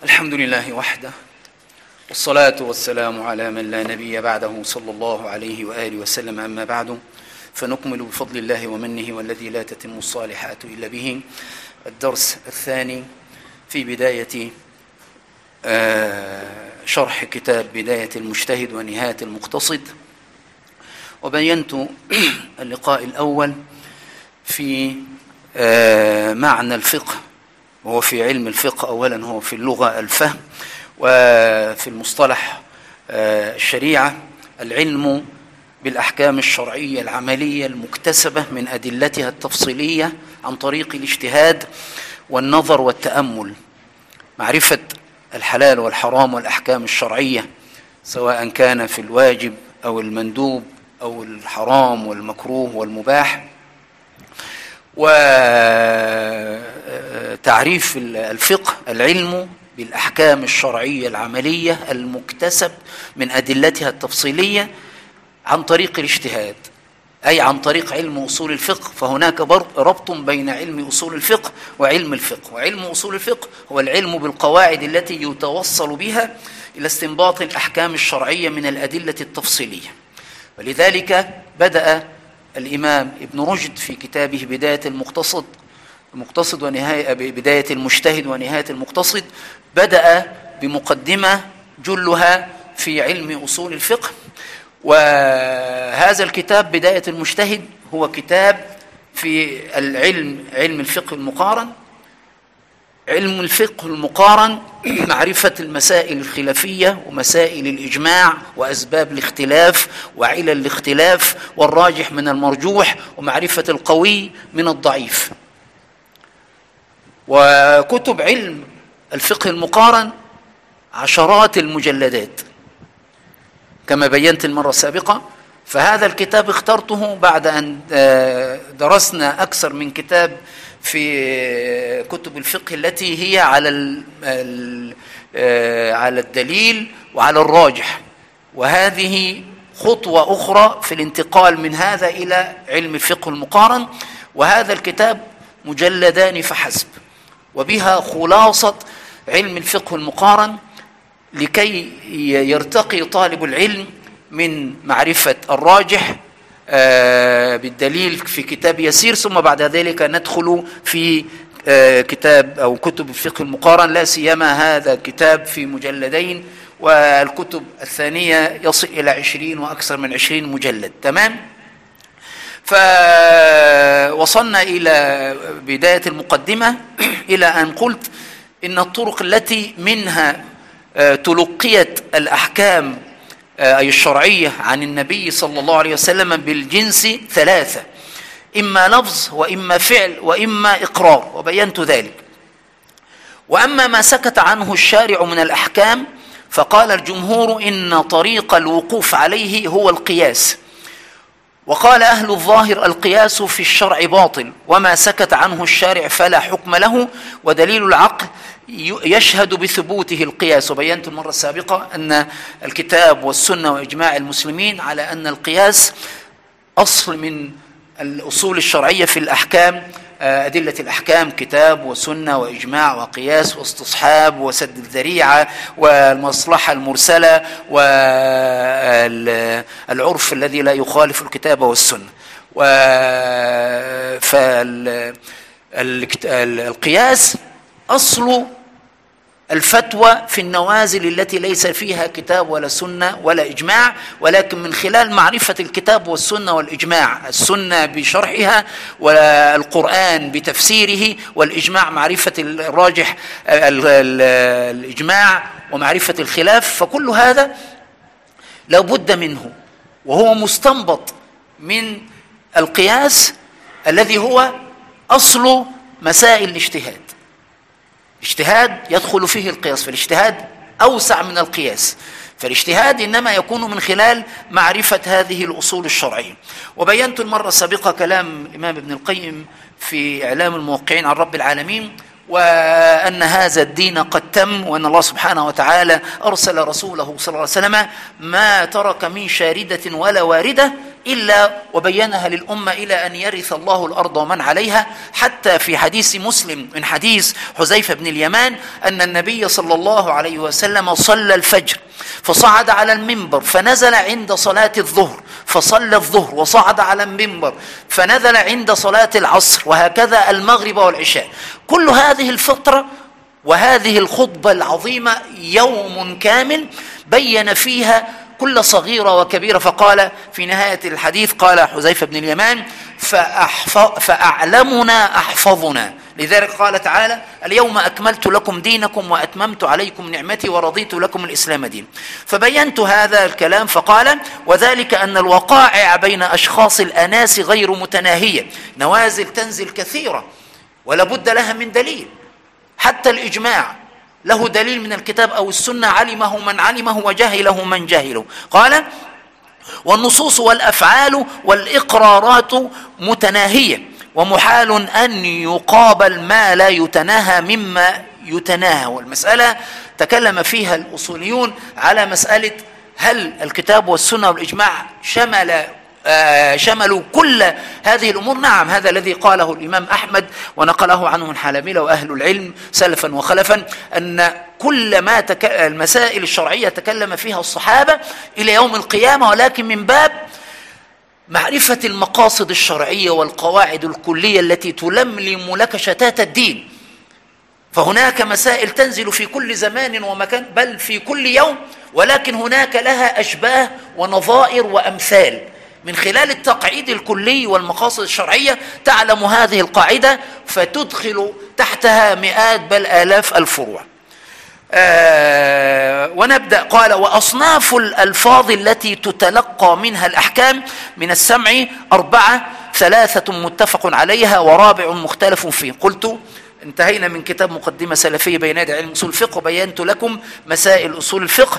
الحمد لله وحده، والصلاة والسلام على من لا نبي بعده صلى الله عليه وآله وسلم. أما بعد، فنكمل بفضل الله ومنه والذي لا تتم الصالحات إلا به الدرس الثاني في بداية شرح كتاب بداية المجتهد ونهاية المقتصد. وبينت اللقاء الأول في معنى الفقه، وهو في علم الفقه أولا هو في اللغة الفهم، وفي المصطلح الشريعة العلم بالأحكام الشرعية العملية المكتسبة من أدلتها التفصيلية عن طريق الاجتهاد والنظر والتأمل، معرفة الحلال والحرام والأحكام الشرعية سواء كان في الواجب أو المندوب أو الحرام والمكروه والمباح، وتعريف الفقه العلم بالأحكام الشرعية العملية المكتسب من أدلتها التفصيلية عن طريق الاجتهاد، أي عن طريق علم أصول الفقه. فهناك ربط بين علم أصول الفقه وعلم الفقه، وعلم أصول الفقه هو العلم بالقواعد التي يتوصل بها إلى استنباط الأحكام الشرعية من الأدلة التفصيلية. ولذلك بدأ الإمام ابن رشد في كتابه بداية المقتصد ونهاية بداية المجتهد ونهاية المقتصد، بدأ بمقدمة جلها في علم أصول الفقه. وهذا الكتاب بداية المجتهد هو كتاب في علم الفقه المقارن. علم الفقه المقارن معرفة المسائل الخلافية ومسائل الإجماع وأسباب الاختلاف وعلل الاختلاف والراجح من المرجوح ومعرفة القوي من الضعيف. وكتب علم الفقه المقارن عشرات المجلدات كما بينت المرة السابقة. فهذا الكتاب اخترته بعد أن درسنا أكثر من كتاب في كتب الفقه التي هي على الدليل وعلى الراجح، وهذه خطوة أخرى في الانتقال من هذا إلى علم الفقه المقارن. وهذا الكتاب مجلدان فحسب، وبها خلاصة علم الفقه المقارن لكي يرتقي طالب العلم من معرفة الراجح بالدليل في كتاب يسير، ثم بعد ذلك ندخل في كتاب أو كتب الفقه المقارن، لا سيما هذا الكتاب في مجلدين، والكتب الثانية يصل إلى 20 وأكثر من 20 مجلد. تمام؟ فوصلنا إلى بداية المقدمة إلى أن قلت إن الطرق التي منها تلقيت الأحكام أي الشرعية عن النبي صلى الله عليه وسلم بالجنس ثلاثة: إما لفظ وإما فعل وإما إقرار، وبينت ذلك. وأما ما سكت عنه الشارع من الأحكام فقال الجمهور إن طريق الوقوف عليه هو القياس، وقال أهل الظاهر القياس في الشرع باطل، وما سكت عنه الشارع فلا حكم له، ودليل العقل يشهد بثبوته القياس. وبينت المرة السابقة أن الكتاب والسنة وإجماع المسلمين على أن القياس أصل من الأصول الشرعية في الأحكام، أدلة الأحكام كتاب وسنة وإجماع وقياس واستصحاب وسد الذريعة والمصلحة المرسلة والعرف الذي لا يخالف الكتاب والسنة. فالقياس أصل الفتوى في النوازل التي ليس فيها كتاب ولا سنة ولا إجماع، ولكن من خلال معرفة الكتاب والسنة والإجماع، السنة بشرحها والقرآن بتفسيره والإجماع معرفة الراجح الإجماع ومعرفة الخلاف، فكل هذا لا بد منه، وهو مستنبط من القياس الذي هو أصل مسائل الاجتهاد. الاجتهاد يدخل فيه القياس، فالاجتهاد أوسع من القياس، فالاجتهاد إنما يكون من خلال معرفة هذه الأصول الشرعية. وبينت المرة السابقة كلام الإمام ابن القيم في إعلام الموقعين عن رب العالمين، وأن هذا الدين قد تم، وأن الله سبحانه وتعالى أرسل رسوله صلى الله عليه وسلم ما ترك من شاردة ولا واردة إلا وبينها للأمة إلى أن يرث الله الأرض ومن عليها. حتى في حديث مسلم من حديث حذيفة بن اليمان أن النبي صلى الله عليه وسلم صلى الفجر فصعد على المنبر فنزل عند صلاة الظهر فصلى الظهر وصعد على المنبر فنزل عند صلاة العصر، وهكذا المغرب والعشاء. كل هذه الفترة وهذه الخطبة العظيمة يوم كامل بين فيها كل صغيرة وكبيرة. فقال في نهاية الحديث قال حذيفة بن اليمان فأعلمنا أحفظنا. لذلك قال تعالى اليوم أكملت لكم دينكم وأتممت عليكم نعمتي ورضيت لكم الإسلام دين. فبينت هذا الكلام فقال وذلك أن الوقائع بين أشخاص الأناس غير متناهية، نوازل تنزل كثيرة ولا بد لها من دليل. حتى الإجماع له دليل من الكتاب أو السنة، علمه من علمه وجهله من جهله. قال والنصوص والأفعال والإقرارات متناهية، ومحال أن يقابل ما لا يتناهى مما يتناهى. والمسألة تكلم فيها الأصوليون على مسألة هل الكتاب والسنة والإجماع شملوا كل هذه الأمور؟ نعم، هذا الذي قاله الإمام أحمد ونقله عنه الحلاملة وأهل العلم سلفا وخلفا، أن كل ما المسائل الشرعية تكلم فيها الصحابة إلى يوم القيامة، ولكن من باب معرفة المقاصد الشرعية والقواعد الكلية التي تلملم لك شتات الدين. فهناك مسائل تنزل في كل زمان ومكان بل في كل يوم، ولكن هناك لها أشباه ونظائر وأمثال. من خلال التقعيد الكلي والمقاصد الشرعية تعلم هذه القاعدة فتدخل تحتها مئات بل آلاف الفروع. ونبدأ. قال وأصناف الألفاظ التي تتلقى منها الأحكام من السمع 4، 3 متفق عليها ورابع مختلف فيه. قلت انتهينا من كتاب مقدمة سلفية بين يدي علم أصول الفقه، وبينت لكم مسائل أصول الفقه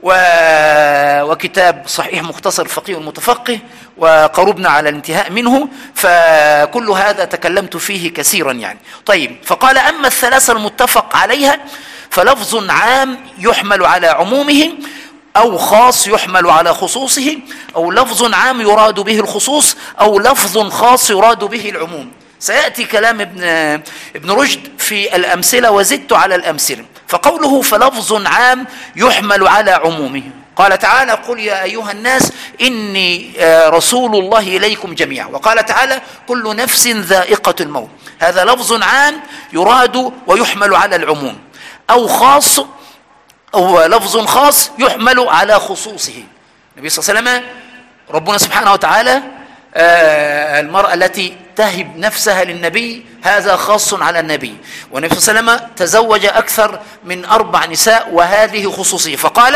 وكتاب صحيح مختصر الفقيه والمتفقه، وقربنا على الانتهاء منه، فكل هذا تكلمت فيه كثيرا يعني. طيب، فقال أما الثلاثة المتفق عليها فلفظ عام يحمل على عمومه، أو خاص يحمل على خصوصه، أو لفظ عام يراد به الخصوص، أو لفظ خاص يراد به العموم. سيأتي كلام ابن رشد في الأمثلة وزدت على الأمثلة. فقوله فلفظ عام يحمل على عمومه، قال تعالى قل يا أيها الناس إني رسول الله إليكم جميعا، وقال تعالى كل نفس ذائقة الموت. هذا لفظ عام يراد ويحمل على العموم، أو خاص أو لفظ خاص يحمل على خصوصه. النبي صلى الله عليه وسلم ربنا سبحانه وتعالى المرأة التي تهب نفسها للنبي هذا خاص على النبي، والنبي صلى الله عليه وسلم تزوج أكثر من 4 نساء وهذه خصوصية. فقال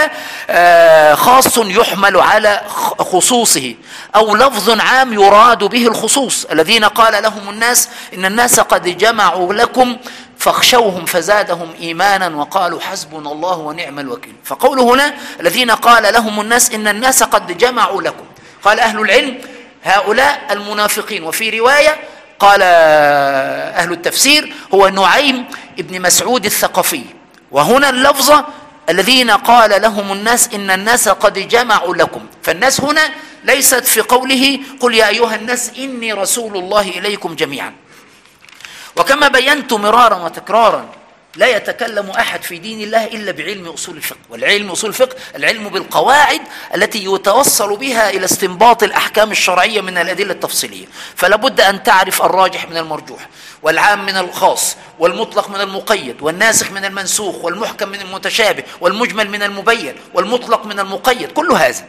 خاص يحمل على خصوصه، أو لفظ عام يراد به الخصوص الذين قال لهم الناس إن الناس قد جمعوا لكم فاخشوهم فزادهم إيمانا وقالوا حسبنا الله ونعم الوكيل. فقوله هنا الذين قال لهم الناس إن الناس قد جمعوا لكم، قال أهل العلم هؤلاء المنافقين. وفي رواية قال أهل التفسير هو نعيم ابن مسعود الثقفي. وهنا اللفظة الذين قال لهم الناس إن الناس قد جمعوا لكم، فالناس هنا ليست في قوله قل يا أيها الناس إني رسول الله إليكم جميعا. وكما بينت مرارا وتكرارا لا يتكلم أحد في دين الله إلا بعلم أصول الفقه، والعلم أصول الفقه العلم بالقواعد التي يتوصل بها إلى استنباط الأحكام الشرعية من الأدلة التفصيلية. فلا بد أن تعرف الراجح من المرجوح، والعام من الخاص، والمطلق من المقيد، والناسخ من المنسوخ، والمحكم من المتشابه، والمجمل من المبين، والمطلق من المقيد، كل هذا.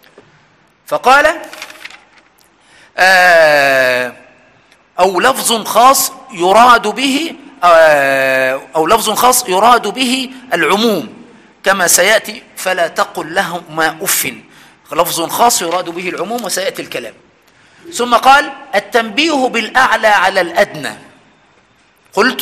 فقال أو لفظ خاص يراد به أو لفظ خاص يراد به العموم كما سيأتي فلا تقل لهما أف. لفظ خاص يراد به العموم وسيأتي الكلام. ثم قال التنبيه بالأعلى على الأدنى. قلت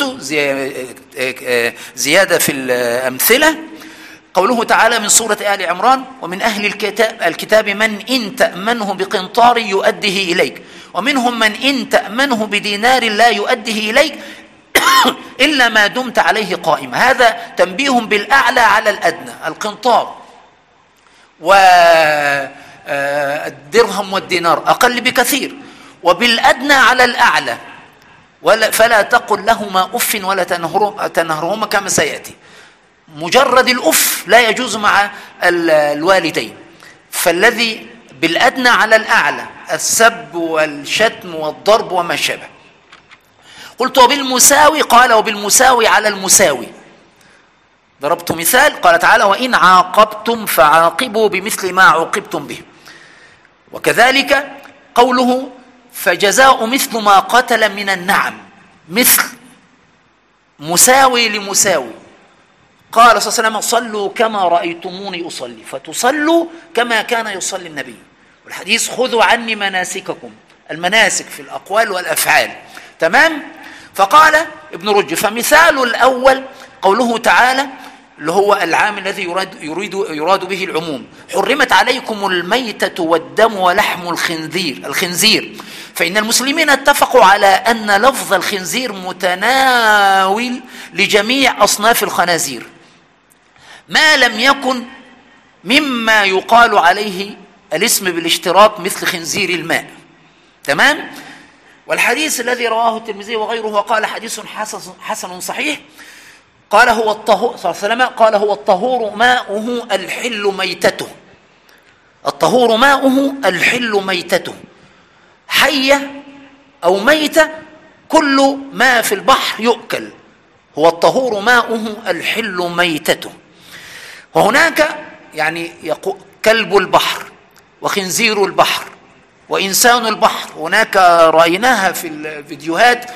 زيادة في الأمثلة قوله تعالى من سورة آل عمران ومن أهل الكتاب من إن تأمنه بقنطار يؤديه إليك ومنهم من إن تأمنه بدينار لا يؤديه إليك إلا ما دمت عليه قائما. هذا تنبيه بالأعلى على الأدنى. القنطار الدرهم والدينار أقل بكثير. وبالأدنى على الأعلى، فلا تقل لهما أف ولا تنهرهما كما سيأتي. مجرد الأف لا يجوز مع الوالدين. فالذي بالأدنى على الأعلى السب والشتم والضرب وما شابه. قلت وبالمساوي، قال وبالمساوي على المساوي. ضربت مثال، قال تعالى وإن عاقبتم فعاقبوا بمثل ما عوقبتم به. وكذلك قوله فجزاء مثل ما قتل من النعم، مثل مساوي لمساوي. قال صلى الله عليه وسلم صلوا كما رأيتموني أصلي، فتصلوا كما كان يصلي النبي. والحديث خذوا عني مناسككم، المناسك في الأقوال والأفعال. تمام. فقال ابن رجب فمثال الأول قوله تعالى اللي هو العام الذي يراد به العموم، حرمت عليكم الميتة والدم ولحم الخنزير، فإن المسلمين اتفقوا على أن لفظ الخنزير متناول لجميع أصناف الخنازير ما لم يكن مما يقال عليه الاسم بالاشتراك مثل خنزير الماء. تمام. والحديث الذي رواه الترمذي وغيره وقال حديث حسن صحيح، قال هو الطهور صلى الله عليه وسلم قال هو الطهور ماؤه الحل ميتته، الطهور ماؤه الحل ميتته، حية أو ميتة كل ما في البحر يؤكل، هو الطهور ماؤه الحل ميتته. وهناك يعني كلب البحر وخنزير البحر وإنسان البحر. هناك رأيناها في الفيديوهات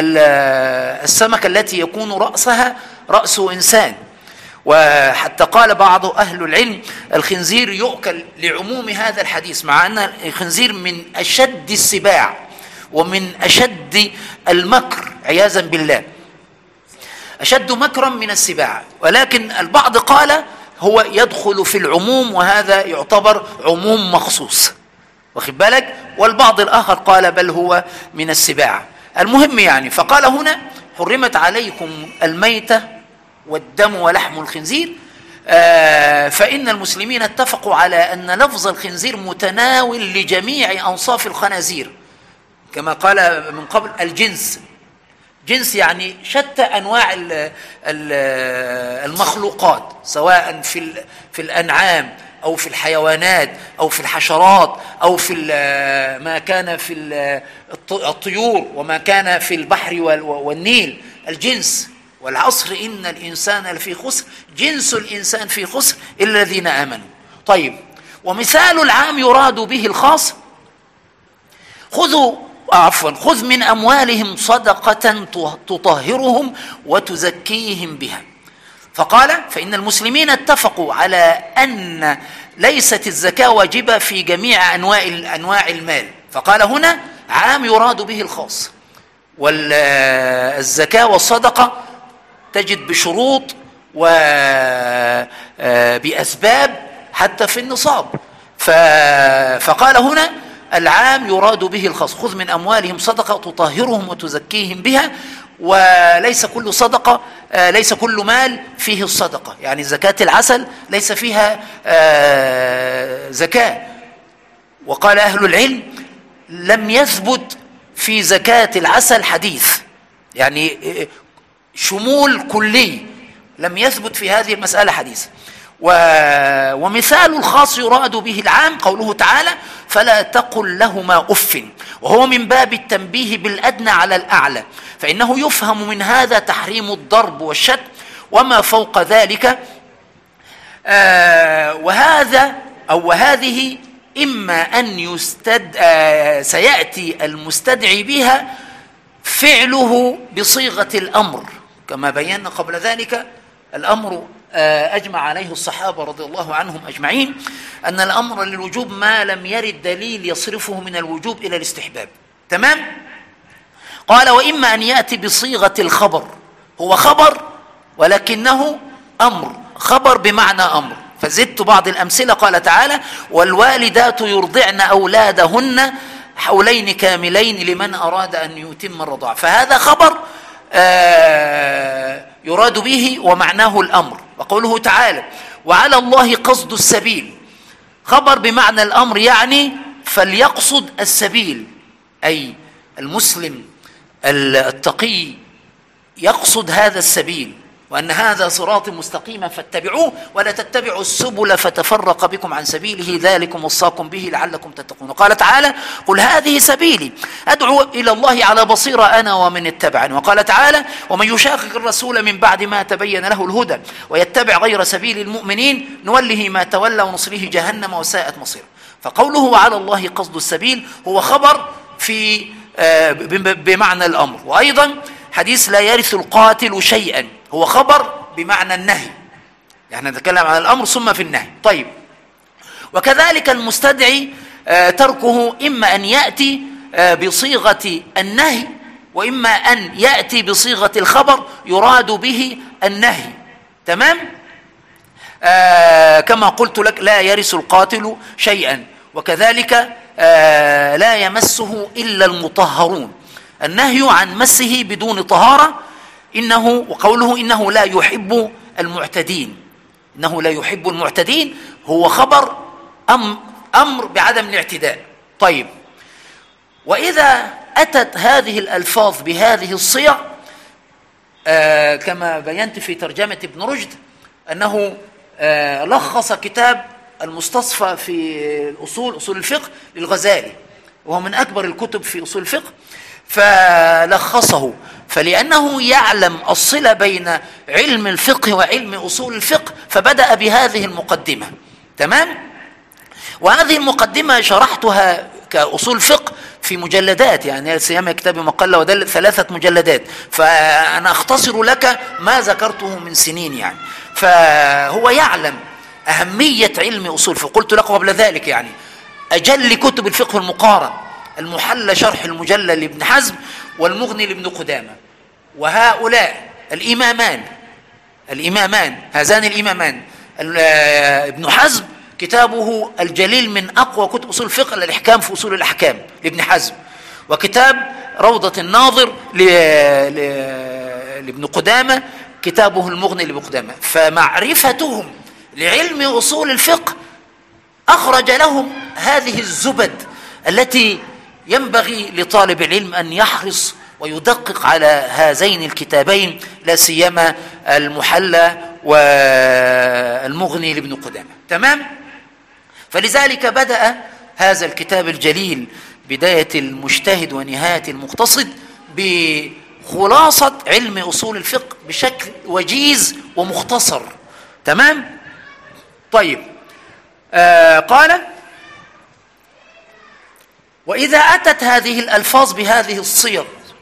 السمكة التي يكون رأسها رأس إنسان. وحتى قال بعض أهل العلم الخنزير يؤكل لعموم هذا الحديث، مع أن الخنزير من أشد السباع ومن أشد المكر عياذا بالله، أشد مكرا من السباع. ولكن البعض قال هو يدخل في العموم وهذا يعتبر عموم مخصوص، واخد بالك. والبعض الآخر قال بل هو من السباع. المهم يعني فقال هنا حرمت عليكم الميتة والدم ولحم الخنزير، فإن المسلمين اتفقوا على أن لفظ الخنزير متناول لجميع أنصاف الخنازير، كما قال من قبل الجنس، جنس يعني شتى أنواع المخلوقات، سواء في الأنعام أو في الحيوانات أو في الحشرات أو في ما كان في الطيور وما كان في البحر والنيل، الجنس. والعصر إن الإنسان لفي خسر، جنس الإنسان في خسر إلا الذين آمنوا. طيب، ومثال العام يراد به الخاص، خذ من أموالهم صدقة تطهرهم وتزكيهم بها. فقال فإن المسلمين اتفقوا على أن ليست الزكاة واجبة في جميع أنواع المال. فقال هنا عام يراد به الخاص. والزكاة والصدقة تجد بشروط وبأسباب حتى في النصاب. فقال هنا العام يراد به الخاص، خذ من أموالهم صدقة تطهرهم وتزكيهم بها. وليس كل صدقة، ليس كل مال فيه الصدقة، يعني زكاة العسل ليس فيها زكاة. وقال أهل العلم لم يثبت في زكاة العسل حديث، يعني شمول كلي، لم يثبت في هذه المسألة حديث. ومثال الخاص يراد به العام قوله تعالى فلا تقل لهما أف، وهو من باب التنبيه بالأدنى على الأعلى، فإنه يفهم من هذا تحريم الضرب والشتم وما فوق ذلك. وهذه إما أن سيأتي المستدعي بها فعله بصيغة الأمر، كما بينا قبل ذلك الأمر أجمع عليه الصحابة رضي الله عنهم أجمعين أن الأمر للوجوب ما لم يرد دليل يصرفه من الوجوب إلى الاستحباب. تمام. قال وإما أن يأتي بصيغة الخبر، هو خبر ولكنه أمر، خبر بمعنى أمر. فزدت بعض الأمثلة، قال تعالى والوالدات يرضعن أولادهن حولين كاملين لمن أراد أن يتم الرضاعة. فهذا خبر يراد به ومعناه الأمر. وقوله تعالى وعلى الله قصد السبيل، خبر بمعنى الأمر يعني فليقصد السبيل، أي المسلم التقي يقصد هذا السبيل، وأن هذا صراط مستقيما فاتبعوه ولا تتبعوا السبل فتفرق بكم عن سبيله ذلكم وصاكم به لعلكم تتقون. قال تعالى: قل هذه سبيلي أدعو إلى الله على بصيرة أنا ومن اتبعني. وقال تعالى: ومن يشاقق الرسول من بعد ما تبين له الهدى ويتبع غير سبيل المؤمنين نوله ما تولى ونصله جهنم وساءت مصيره. فقوله على الله قصد السبيل هو خبر في بمعنى الأمر. وأيضا حديث لا يرث القاتل شيئا هو خبر بمعنى النهي، يعني نتكلم عن الأمر ثم في النهي. طيب، وكذلك المستدعي تركه إما أن يأتي بصيغة النهي وإما أن يأتي بصيغة الخبر يراد به النهي. تمام؟ كما قلت لك لا يرث القاتل شيئا، وكذلك لا يمسه إلا المطهرون، النهي عن مسه بدون طهارة. وقوله إنه لا يحب المعتدين، إنه لا يحب المعتدين هو خبر أمر بعدم الاعتداء. طيب، وإذا أتت هذه الألفاظ بهذه الصيغ كما بينت في ترجمة ابن رشد أنه لخص كتاب المستصفى في أصول الفقه للغزالي، وهو من أكبر الكتب في أصول الفقه، فلخصه فلأنه يعلم الصلة بين علم الفقه وعلم أصول الفقه فبدأ بهذه المقدمة. تمام؟ وهذه المقدمة شرحتها كأصول فقه في مجلدات، يعني سيما كتاب مقلة ودل 3 مجلدات، فأنا أختصر لك ما ذكرته من سنين يعني. فهو يعلم أهمية علم أصول، فقلت لك قبل ذلك يعني أجل كتب الفقه المقارن المحلى شرح المجلى لابن حزم والمغني لابن قدامة، وهؤلاء الإمامان هذان الإمامان ابن حزم كتابه الجليل من أقوى كتب أصول الفقه الإحكام في أصول الأحكام لابن حزم، وكتاب روضة الناظر لابن قدامة كتابه المغني لابن قدامة. فمعرفتهم لعلم أصول الفقه أخرج لهم هذه الزبد التي ينبغي لطالب العلم أن يحرص ويدقق على هذين الكتابين، لا سيما المحلى والمغني لابن قدامة. تمام؟ فلذلك بدأ هذا الكتاب الجليل بداية المجتهد ونهاية المقتصد بخلاصة علم أصول الفقه بشكل وجيز ومختصر. تمام؟ طيب، قال: وإذا أتت هذه الألفاظ بهذه الصيغ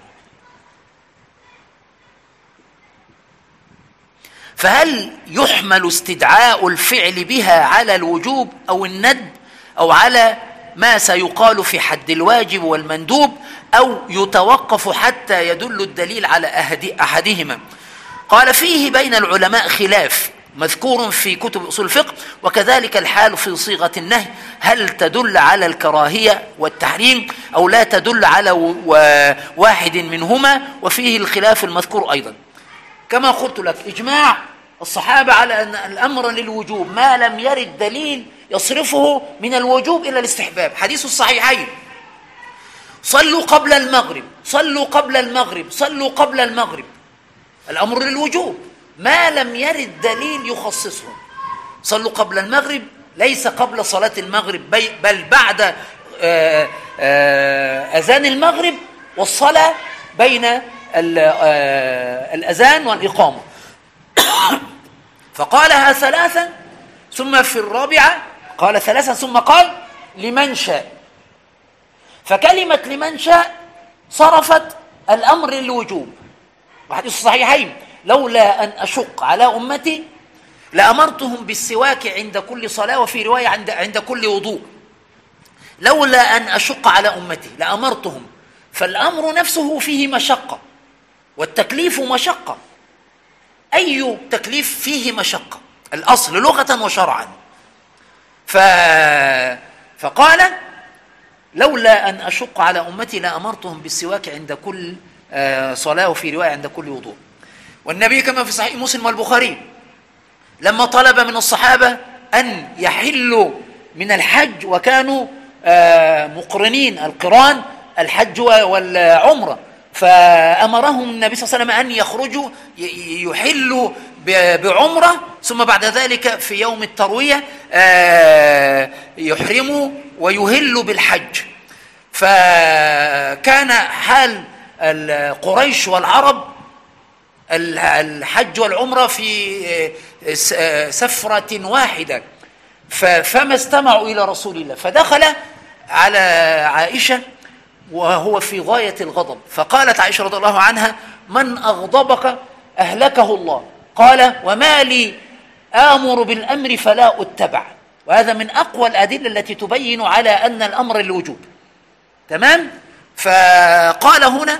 فهل يحمل استدعاء الفعل بها على الوجوب أو الندب أو على ما سيقال في حد الواجب والمندوب، أو يتوقف حتى يدل الدليل على أحدهما؟ قال: فيه بين العلماء خلاف مذكور في كتب أصول الفقه، وكذلك الحال في صيغة النهي، هل تدل على الكراهية والتحريم أو لا تدل على واحد منهما، وفيه الخلاف المذكور أيضا. كما قلت لك إجماع الصحابة على أن الأمر للوجوب ما لم يرد دليل يصرفه من الوجوب إلى الاستحباب. حديث الصحيحين: صلوا قبل المغرب، صلوا قبل المغرب، صلوا قبل المغرب، الأمر للوجوب ما لم يرد دليل يخصصه. صلوا قبل المغرب ليس قبل صلاة المغرب، بل بعد أذان المغرب والصلاة بين الأذان والإقامة. فقالها 3 ثم في الرابعة قال 3 ثم قال لمن شاء. فكلمة لمن شاء صرفت الأمر للوجوب. وحديث الصحيحين: لولا أن أشق على أمتي لأمرتهم بالسواك عند كل صلاة، وفي رواية عند كل وضوء. لولا أن أشق على أمتي لأمرتهم، فالأمر نفسه فيه مشقة، والتكليف مشقة. أي تكليف فيه مشقة؟ الأصل لغة وشرعا. فقال: لولا أن أشق على أمتي لأمرتهم بالسواك عند كل صلاة، وفي رواية عند كل وضوء. والنبي كما في صحيح مسلم والبخاري لما طلب من الصحابة أن يحلوا من الحج وكانوا مقرنين القران الحج والعمرة، فأمرهم النبي صلى الله عليه وسلم أن يخرجوا يحلوا بعمرة، ثم بعد ذلك في يوم التروية يحرموا ويهلوا بالحج. فكان حال قريش والعرب الحج والعمرة في سفرة واحدة، فما استمعوا إلى رسول الله، فدخل على عائشة وهو في غاية الغضب، فقالت عائشة رضي الله عنها: من أغضبك أهلكه الله. قال: وما لي آمر بالأمر فلا أتبع. وهذا من أقوى الأدلة التي تبين على أن الأمر الوجوب. تمام؟ فقال هنا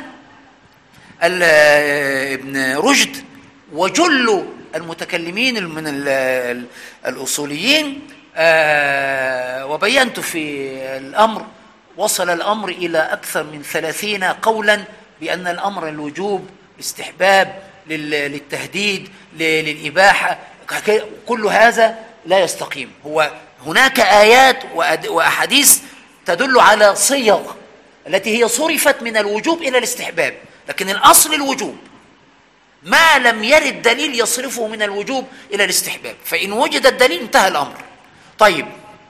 ابن رشد وجل المتكلمين من الأصوليين، وبينت في الأمر، وصل الأمر إلى أكثر من 30 قولا بأن الأمر الوجوب، استحباب، للتهديد، للإباحة، كل هذا لا يستقيم. هو هناك آيات وأحاديث تدل على صيغ التي هي صرفت من الوجوب إلى الاستحباب، لكن الأصل الوجوب، ما لم يرد دليل يصرفه من الوجوب إلى الاستحباب، فإن وجد الدليل انتهى الأمر. طيب،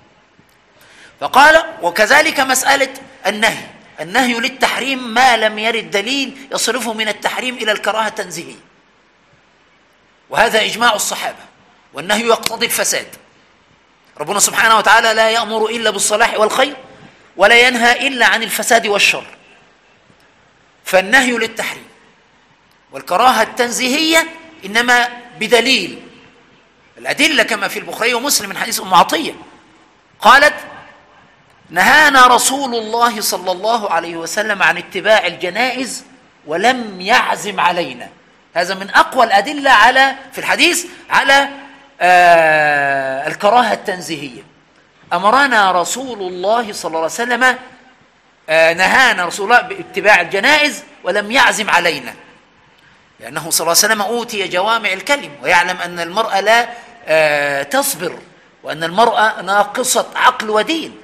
فقال: وكذلك مسألة النهي للتحريم ما لم يرد دليل يصرفه من التحريم إلى الكراهة التنزيهية، وهذا إجماع الصحابة، والنهي يقتضي الفساد. ربنا سبحانه وتعالى لا يأمر إلا بالصلاح والخير، ولا ينهى إلا عن الفساد والشر، فالنهي للتحريم. والكراهة التنزيهية إنما بدليل، الأدلة كما في البخاري ومسلم من حديث أم عطية قالت: نهانا رسول الله صلى الله عليه وسلم عن اتباع الجنائز ولم يعزم علينا. هذا من أقوى الأدلة في الحديث على الكراهة التنزيهية. أمرنا رسول الله صلى الله عليه وسلم، نهانا رسول الله باتباع الجنائز ولم يعزم علينا، لأنه صلى الله عليه وسلم أوتي جوامع الكلم، ويعلم أن المرأة لا تصبر، وأن المرأة ناقصة عقل ودين،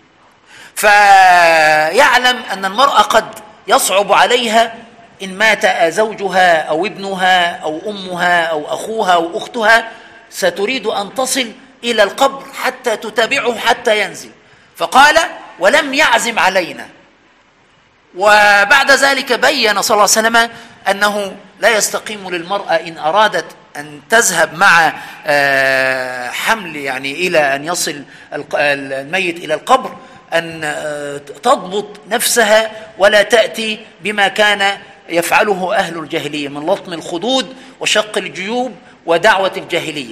فيعلم أن المرأة قد يصعب عليها إن مات زوجها أو ابنها أو أمها أو أخوها أو أختها، ستريد أن تصل إلى القبر حتى تتابعه حتى ينزل، فقال: ولم يعزم علينا. وبعد ذلك بين صلى الله عليه وسلم أنه لا يستقيم للمرأة إن أرادت أن تذهب مع حمل، يعني إلى أن يصل الميت إلى القبر، أن تضبط نفسها ولا تأتي بما كان يفعله أهل الجاهلية من لطم الخدود وشق الجيوب ودعوة الجاهلية.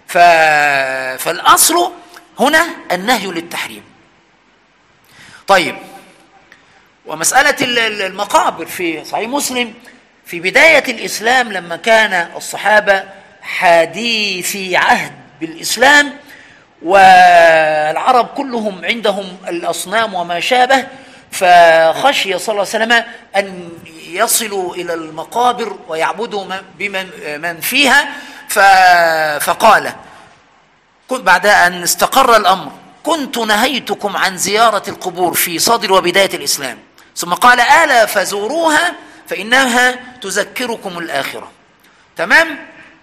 فالأصل هنا النهي للتحريم. طيب، ومسألة المقابر في صحيح مسلم في بداية الإسلام، لما كان الصحابة حديثي عهد بالإسلام والعرب كلهم عندهم الأصنام وما شابه، فخشي صلى الله عليه وسلم أن يصلوا إلى المقابر ويعبدوا بمن فيها، فقال بعد أن استقر الأمر: كنت نهيتكم عن زيارة القبور في صدر وبداية الإسلام، ثم قال: ألا فزوروها فإنها تذكركم الآخرة. تمام؟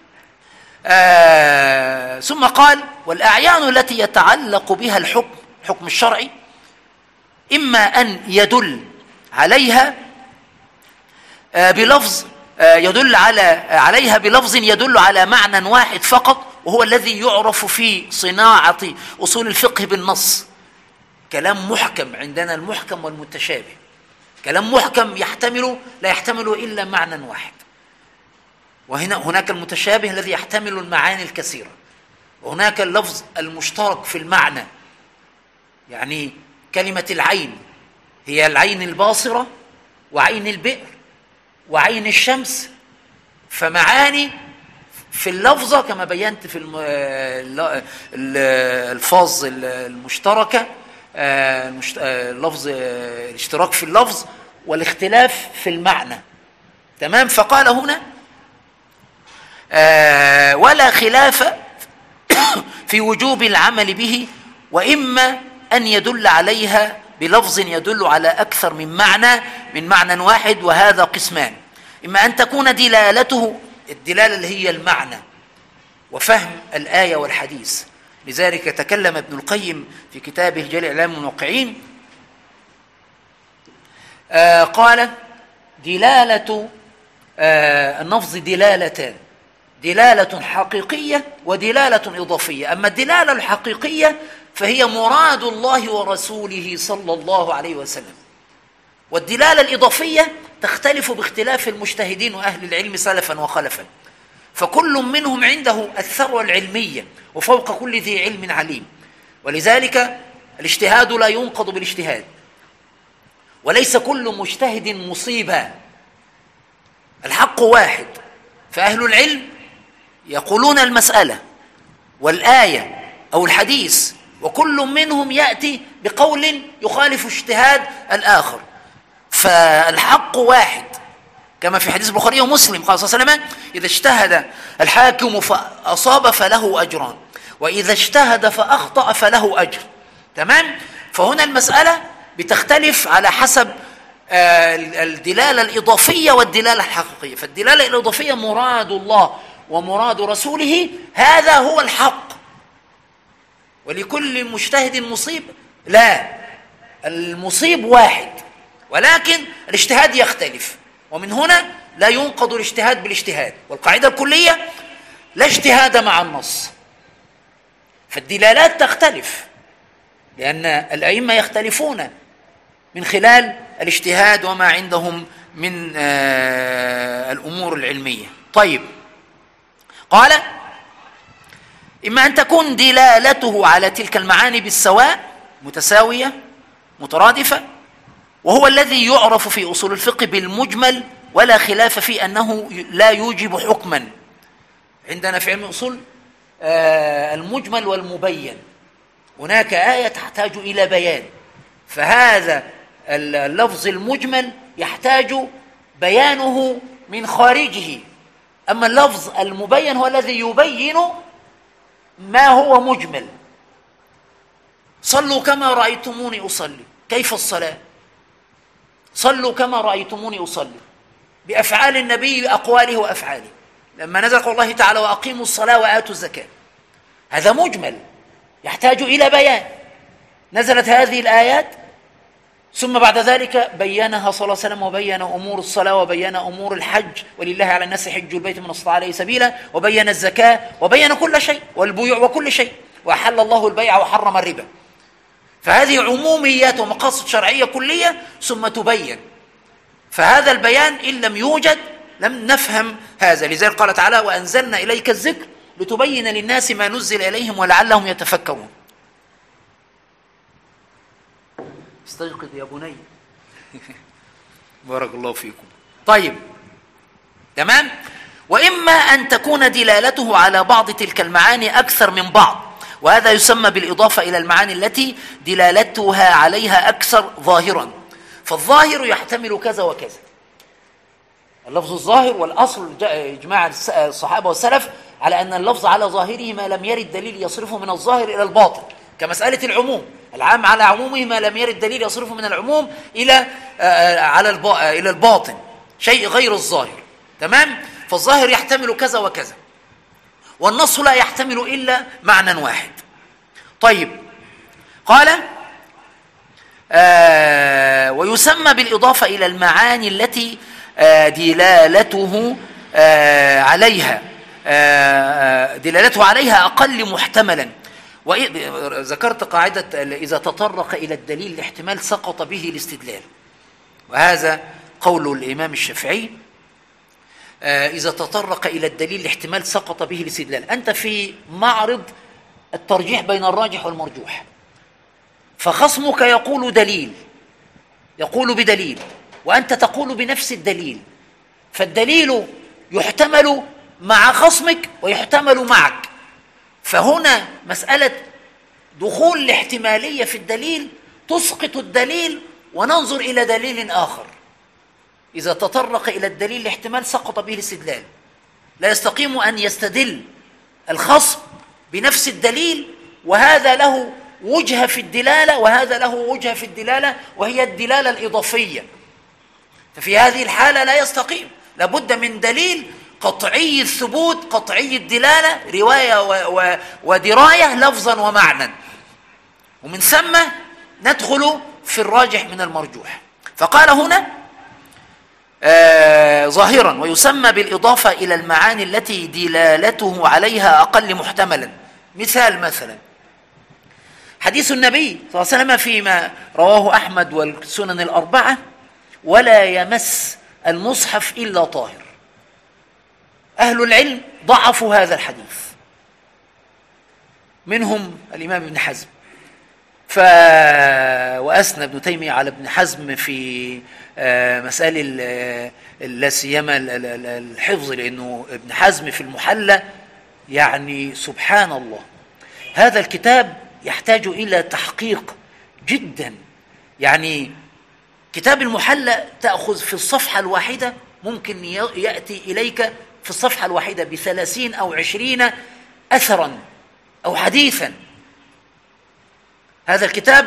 ثم قال: والأعيان التي يتعلق بها الحكم الشرعي إما أن يدل عليها بلفظ عليها بلفظ يدل على معنى واحد فقط، وهو الذي يعرف في صناعة أصول الفقه بالنص. كلام محكم، عندنا المحكم والمتشابه. كلام محكم لا يحتمل إلا معنى واحد، هناك المتشابه الذي يحتمل المعاني الكثيرة، وهناك اللفظ المشترك في المعنى. يعني كلمة العين هي العين الباصرة وعين البئر وعين الشمس، فمعاني في اللفظة كما بينت في الألفاظ المشتركة، الاشتراك في اللفظ والاختلاف في المعنى. تمام؟ فقال هنا: ولا خلاف في وجوب العمل به وإما أن يدل عليها بلفظ يدل على أكثر من معنى واحد، وهذا قسمان. إما أن تكون دلالته الدلالة اللي هي المعنى وفهم الآية والحديث. لذلك تكلم ابن القيم في كتابه جليل إعلام الموقعين، قال: دلالة النفظ دلالتان: دلالة حقيقية ودلالة إضافية. أما الدلالة الحقيقية فهي مراد الله ورسوله صلى الله عليه وسلم، والدلالة الإضافية تختلف باختلاف المجتهدين وأهل العلم سلفا وخلفا، فكل منهم عنده الثروة العلمية، وفوق كل ذي علم عليم. ولذلك الاجتهاد لا ينقض بالاجتهاد، وليس كل مجتهد مصيبا، الحق واحد. فأهل العلم يقولون المسألة والآية أو الحديث، وكل منهم يأتي بقول يخالف اجتهاد الآخر، فالحق واحد. كما في حديث البخاري ومسلم قال صلى الله عليه وسلم: إذا اجتهد الحاكم فأصاب فله أجران، وإذا اجتهد فأخطأ فله أجر. تمام؟ فهنا المسألة بتختلف على حسب الدلالة الإضافية والدلالة الحقيقية. فالدلالة الإضافية مراد الله ومراد رسوله، هذا هو الحق. ولكل مجتهد مصيب؟ لا، المصيب واحد، ولكن الاجتهاد يختلف. ومن هنا لا ينقض الاجتهاد بالاجتهاد. والقاعدة الكلية: لا اجتهاد مع النص. فالدلالات تختلف لأن الأئمة يختلفون من خلال الاجتهاد وما عندهم من الأمور العلمية. طيب، قال: إما أن تكون دلالته على تلك المعاني بالسواء، متساوية مترادفة، وهو الذي يعرف في أصول الفقه بالمجمل، ولا خلاف في أنه لا يوجب حكما. عندنا في علم الأصول المجمل والمبين. هناك آية تحتاج إلى بيان، فهذا اللفظ المجمل يحتاج بيانه من خارجه، أما اللفظ المبين هو الذي يبين ما هو مجمل. صلوا كما رأيتموني أصلي. كيف الصلاة؟ صلوا كما رأيتموني أصلي، بأفعال النبي، بأقواله وأفعاله. لما نزل قول الله تعالى: وأقيموا الصلاة وآتوا الزكاة، هذا مجمل يحتاج إلى بيان. نزلت هذه الآيات، ثم بعد ذلك بينها صلى الله عليه وسلم، وبين أمور الصلاة، وبين أمور الحج، ولله على الناس حج البيت من استطاع إليه سبيلا، وبين الزكاة، وبين كل شيء، والبيوع وكل شيء، وأحل الله البيع وحرم الربا. فهذه عموميات ومقاصد شرعية كلية ثم تبين. فهذا البيان إن لم يوجد لم نفهم هذا. لذلك قال تعالى: وأنزلنا إليك الذكر لتبين للناس ما نزل إليهم ولعلهم يتفكرون. استيقظ يا بني. بارك الله فيكم. طيب، تمام. وإما أن تكون دلالته على بعض تلك المعاني أكثر من بعض، وهذا يسمى بالإضافة إلى المعاني التي دلالتها عليها أكثر ظاهرا. فالظاهر يحتمل كذا وكذا. اللفظ الظاهر، والأصل إجماع الصحابة والسلف على أن اللفظ على ظاهره ما لم يرد دليل يصرفه من الظاهر إلى الباطن، كمسألة العموم. العام على عمومه ما لم يرد دليل يصرفه من العموم إلى الباطن، شيء غير الظاهر. تمام؟ فالظاهر يحتمل كذا وكذا، والنص لا يحتمل إلا معنى واحد. طيب، قال: ويسمى بالإضافة إلى المعاني التي دلالته عليها أقل محتملا. وذكرت قاعدة: إذا تطرق إلى الدليل الاحتمال سقط به الاستدلال، وهذا قول الإمام الشافعي: إذا تطرق إلى الدليل الاحتمال سقط به الاستدلال. أنت في معرض الترجيح بين الراجح والمرجوح، فخصمك يقول بدليل، وأنت تقول بنفس الدليل، فالدليل يحتمل مع خصمك ويحتمل معك. فهنا مسألة دخول الاحتمالية في الدليل تسقط الدليل، وننظر إلى دليل آخر. إذا تطرق إلى الدليل الاحتمال سقط به الاستدلال. لا يستقيم أن يستدل الخصم بنفس الدليل وهذا له وجهة في الدلالة وهذا له وجهة في الدلالة، وهي الدلالة الإضافية. ففي هذه الحالة لا يستقيم، لابد من دليل قطعي الثبوت قطعي الدلالة، رواية ودراية لفظا ومعنى، ومن ثم ندخل في الراجح من المرجوح. فقال هنا ظاهرا ويسمى بالإضافة إلى المعاني التي دلالته عليها أقل محتملا. مثلا حديث النبي صلى الله عليه وسلم فيما رواه أحمد والسنن الأربعة: ولا يمس المصحف إلا طاهر. أهل العلم ضعفوا هذا الحديث، منهم الإمام ابن حزم، وأثنى ابن تيمية على ابن حزم في مسألة لا سيما الحفظ، لأنه ابن حزم في المحلى يعني سبحان الله هذا الكتاب يحتاج إلى تحقيق جدا. يعني كتاب المحلى تأخذ في الصفحة الواحدة ممكن يأتي إليك في الصفحة الواحدة ب30 أو 20 أثرا أو حديثا. هذا الكتاب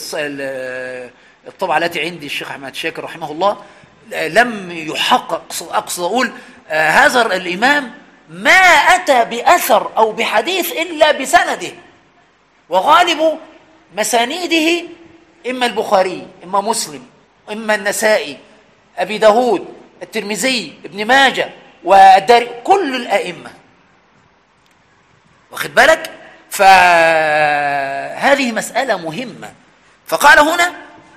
الطبعة التي عندي الشيخ أحمد شاكر رحمه الله لم يحقق، أقصد أقول هذا الإمام ما أتى بأثر أو بحديث إلا بسنده، وغالب مسانيده إما البخاري إما مسلم إما النسائي أبي داود الترمذي ابن ماجه والدارمي، كل الأئمة، واخد بالك؟ فهذه مسألة مهمة. فقال هنا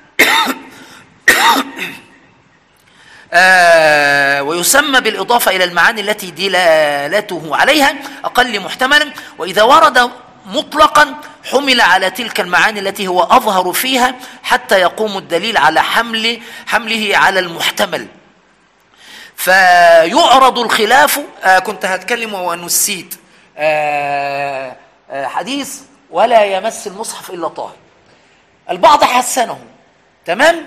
ويسمى بالإضافة إلى المعاني التي دلالته عليها أقل محتملا، وإذا ورد مطلقا حمل على تلك المعاني التي هو أظهر فيها حتى يقوم الدليل على حمله على المحتمل. فيعرض الخلاف. كنت هتكلم ونسيت حديث ولا يمس المصحف إلا طاهر، البعض حسنه، تمام؟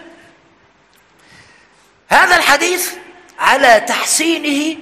هذا الحديث على تحسينه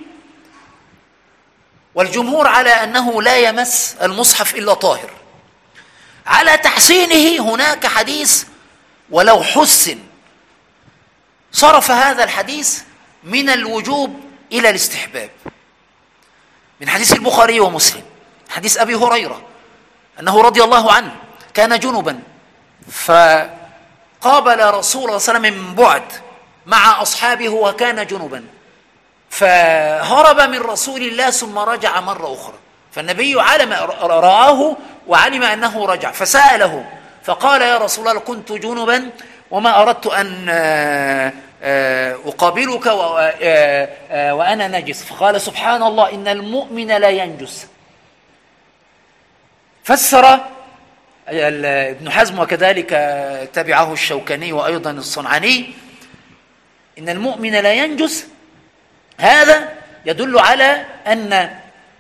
والجمهور على أنه لا يمس المصحف إلا طاهر. على تحسينه هناك حديث ولو حسن صرف هذا الحديث من الوجوب إلى الاستحباب، من حديث البخاري ومسلم، حديث أبي هريرة أنه رضي الله عنه كان جنبا فقابل رسول الله صلى الله عليه وسلم من بعد مع أصحابه وكان جنبا، فهرب من رسول الله ثم رجع مرة أخرى، فالنبي رآه وعلم أنه رجع فسأله فقال: يا رسول الله كنت جنبا وما أردت أن أقابلك وأنا نجس. فقال: سبحان الله إن المؤمن لا ينجس. فسر ابن حزم وكذلك تبعه الشوكاني وأيضا الصنعاني إن المؤمن لا ينجس، هذا يدل على أن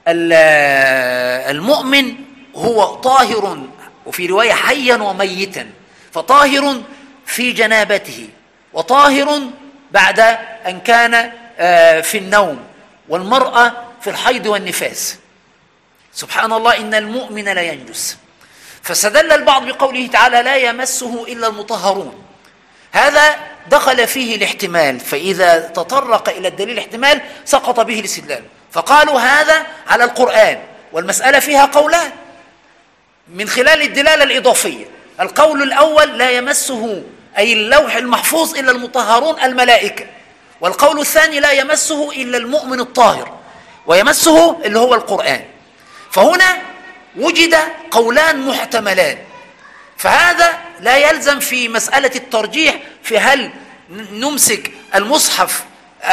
المؤمن هو طاهر، وفي رواية حيا وميتا، فطاهر في جنابته وطاهر بعد أن كان في النوم، والمرأة في الحيض والنفاس. سبحان الله إن المؤمن لا ينجس. فاستدل البعض بقوله تعالى: لا يمسه إلا المطهرون، هذا دخل فيه الاحتمال، فإذا تطرق إلى الدليل الاحتمال سقط به الاستدلال، فقالوا هذا على القرآن، والمسألة فيها قولان من خلال الدلالة الإضافية. القول الأول: لا يمسه أي اللوح المحفوظ إلا المطهرون الملائكة، والقول الثاني: لا يمسه إلا المؤمن الطاهر، ويمسه اللي هو القرآن. فهنا وجد قولان محتملان، فهذا لا يلزم في مسألة الترجيح في هل نمسك المصحف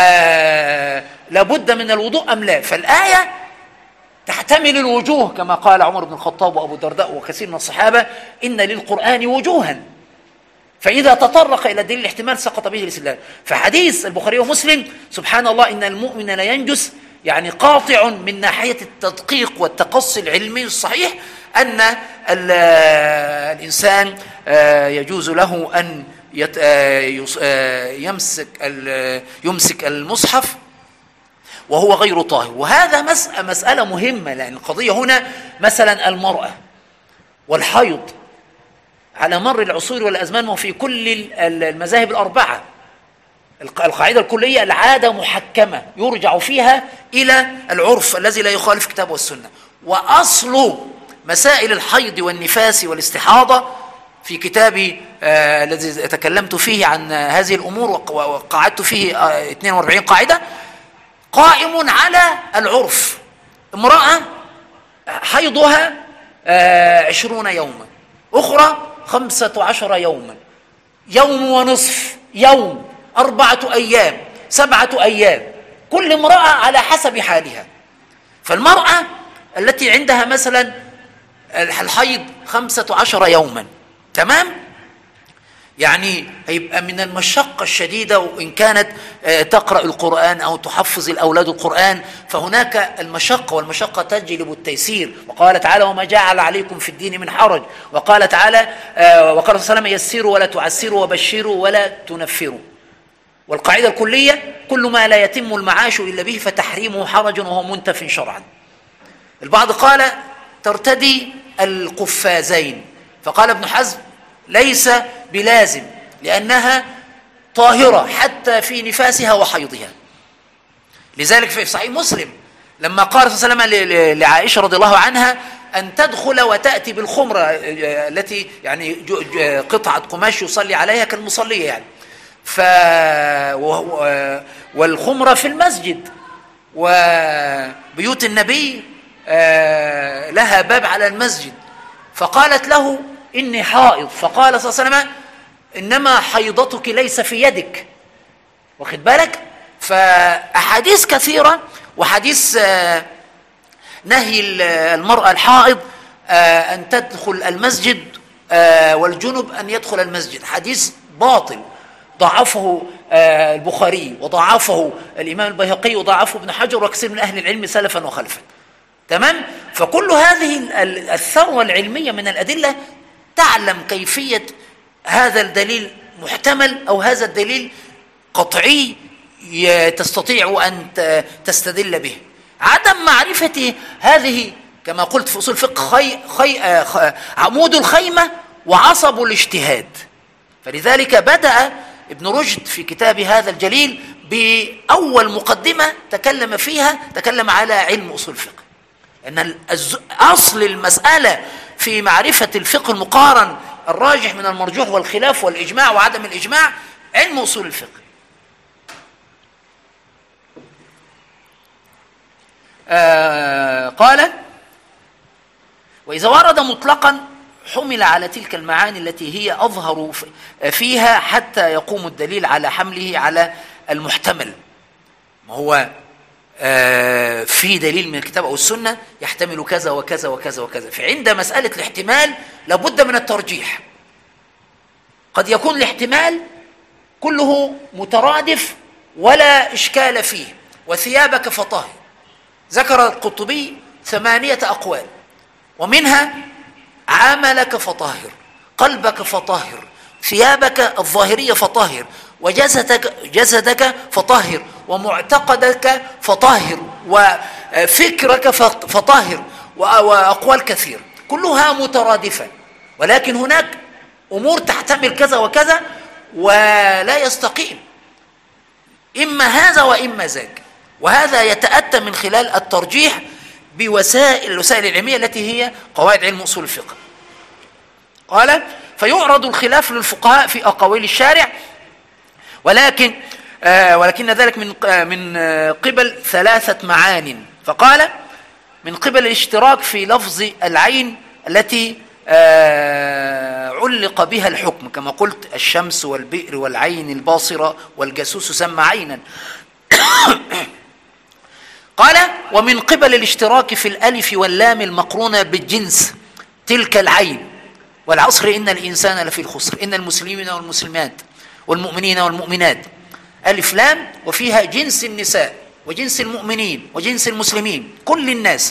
لابد من الوضوء أم لا، فالآية تحتمل الوجوه كما قال عمر بن الخطاب وأبو الدرداء وكثير من الصحابة: إن للقرآن وجوها، فإذا تطرق إلى دليل الاحتمال سقط به الاستدلال. فحديث البخاري ومسلم سبحان الله إن المؤمن لا ينجس يعني قاطع من ناحية التدقيق والتقصي العلمي الصحيح أن الإنسان يجوز له أن يمسك المصحف وهو غير طاهر. وهذا مسألة مهمة، لأن القضية هنا مثلا المرأة والحيض على مر العصور والأزمان وفي كل المذاهب الأربعة. القاعدة الكلية: العادة محكمة يرجع فيها إلى العرف الذي لا يخالف كتاب والسنة. وأصل مسائل الحيض والنفاس والاستحاضة في كتابي الذي تكلمت فيه عن هذه الأمور وقعدت فيه 42 قاعدة قائم على العرف. امرأة حيضها 20 يوما، أخرى 15 يوما، يوم ونصف، يوم، 4 أيام، 7 أيام، كل امرأة على حسب حالها. فالمرأة التي عندها مثلا الحيض 15 يوما، تمام، يعني هيبقى من المشقة الشديدة، وإن كانت تقرأ القرآن أو تحفظ الأولاد القرآن فهناك المشقة، والمشقة تجلب التيسير. وقال تعالى: وما جعل عليكم في الدين من حرج. وقال تعالى وقال صلى الله عليه وسلم: يسروا ولا تعسروا وبشروا ولا تنفروا. والقاعدة الكلية: كل ما لا يتم المعاش إلا به فتحريمه حرج وهو منتف شرعا. البعض قال ترتدي القفازين، فقال ابن حزم: ليس بلازم، لأنها طاهرة حتى في نفاسها وحيضها. لذلك في صحيح مسلم لما قال صلى الله عليه وسلم لعائشة رضي الله عنها أن تدخل وتأتي بالخمرة التي يعني قطعة قماش يصلي عليها كالمصلية يعني، والخمرة في المسجد، وبيوت النبي لها باب على المسجد، فقالت له: إني حائض. فقال صلى الله عليه وسلم: إنما حيضتك ليس في يدك. واخد بالك؟ فأحاديث كثيرة، وحديث نهي المرأة الحائض أن تدخل المسجد والجنب أن يدخل المسجد، حديث باطل ضعفه البخاري وضعفه الإمام البيهقي وضعفه ابن حجر وكثير من أهل العلم سلفا وخلفا. تمام؟ فكل هذه الثروة العلمية من الأدلة تعلم كيفية هذا الدليل محتمل أو هذا الدليل قطعي تستطيع أن تستدل به. عدم معرفة هذه كما قلت في أصول الفقه عمود الخيمة وعصب الاجتهاد. فلذلك بدأ ابن رشد في كتاب هذا الجليل بأول مقدمة تكلم على علم أصول الفقه، أن أصل المسألة في معرفة الفقه المقارن الراجح من المرجوح والخلاف والإجماع وعدم الإجماع علم أصول الفقه. قال: وإذا ورد مطلقا حمل على تلك المعاني التي هي أظهر فيها حتى يقوم الدليل على حمله على المحتمل. ما هو في دليل من الكتاب أو السنة يحتمل كذا وكذا وكذا وكذا، فعند مسألة الاحتمال لابد من الترجيح. قد يكون الاحتمال كله مترادف ولا إشكال فيه. وثيابك فطهر، ذكر القرطبي 8 أقوال، ومنها: عملك فطهر، قلبك فطهر، ثيابك الظاهرية فطهر، وجسدك فطهر، ومعتقدك فطهر، وفكرك فطهر، وأقوال كثير كلها مترادفة، ولكن هناك أمور تحتمل كذا وكذا ولا يستقيم، إما هذا وإما ذاك. وهذا يتأتى من خلال الترجيح الوسائل العلمية التي هي قواعد علم أصول الفقه. قال: فيعرض الخلاف للفقهاء في أقاويل الشارع، ولكن ذلك من قبل 3 معان. فقال: من قبل الاشتراك في لفظ العين التي علق بها الحكم، كما قلت: الشمس والبئر والعين الباصرة والجاسوس سمى عينا. قال: ومن قبل الاشتراك في الألف واللام المقرونة بالجنس، تلك العين، والعصر إن الإنسان لفي الخسر، إن المسلمين والمسلمات والمؤمنين والمؤمنات، ألف لام، وفيها جنس النساء وجنس المؤمنين وجنس المسلمين، كل الناس.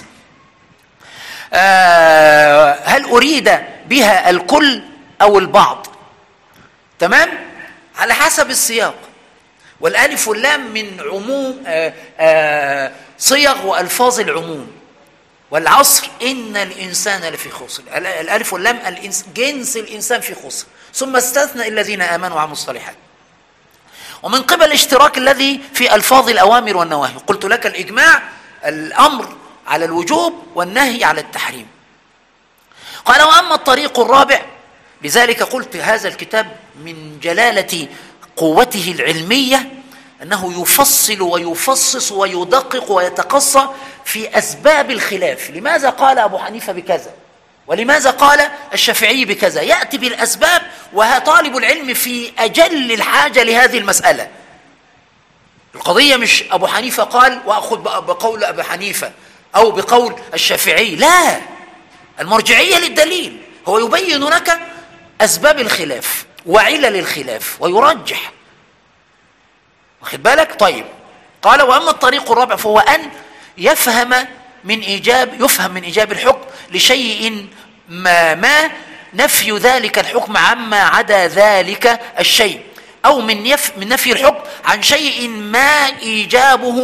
هل أريد بها الكل أو البعض؟ تمام؟ على حسب السياق. والألف واللام من عموم صيغ وألفاظ العموم، والعصر إن الإنسان لفي خسر. الألف واللام جنس الإنسان في خسر، ثم استثنى الذين آمنوا وعملوا الصالحات. ومن قبل الاشتراك الذي في ألفاظ الأوامر والنواهي، قلت لك الإجماع الأمر على الوجوب والنهي على التحريم. قال: وأما الطريق الرابع، لذلك قلت هذا الكتاب من جلالة قوته العلمية أنه يفصل ويفصص ويدقق ويتقصى في أسباب الخلاف. لماذا قال أبو حنيفة بكذا؟ ولماذا قال الشافعي بكذا؟ يأتي بالأسباب، وطالب العلم في أجل الحاجة لهذه المسألة. القضية مش أبو حنيفة قال وأخذ بقول أبو حنيفة أو بقول الشافعي، لا، المرجعية للدليل. هو يبين لك أسباب الخلاف وعلل الخلاف ويرجح، واخد بالك؟ طيب، قال: وأما الطريق الرابع فهو أن يفهم من إيجاب الحكم لشيء ما نفي ذلك الحكم عما عدا ذلك الشيء، أو من نفي الحكم عن شيء ما إيجابه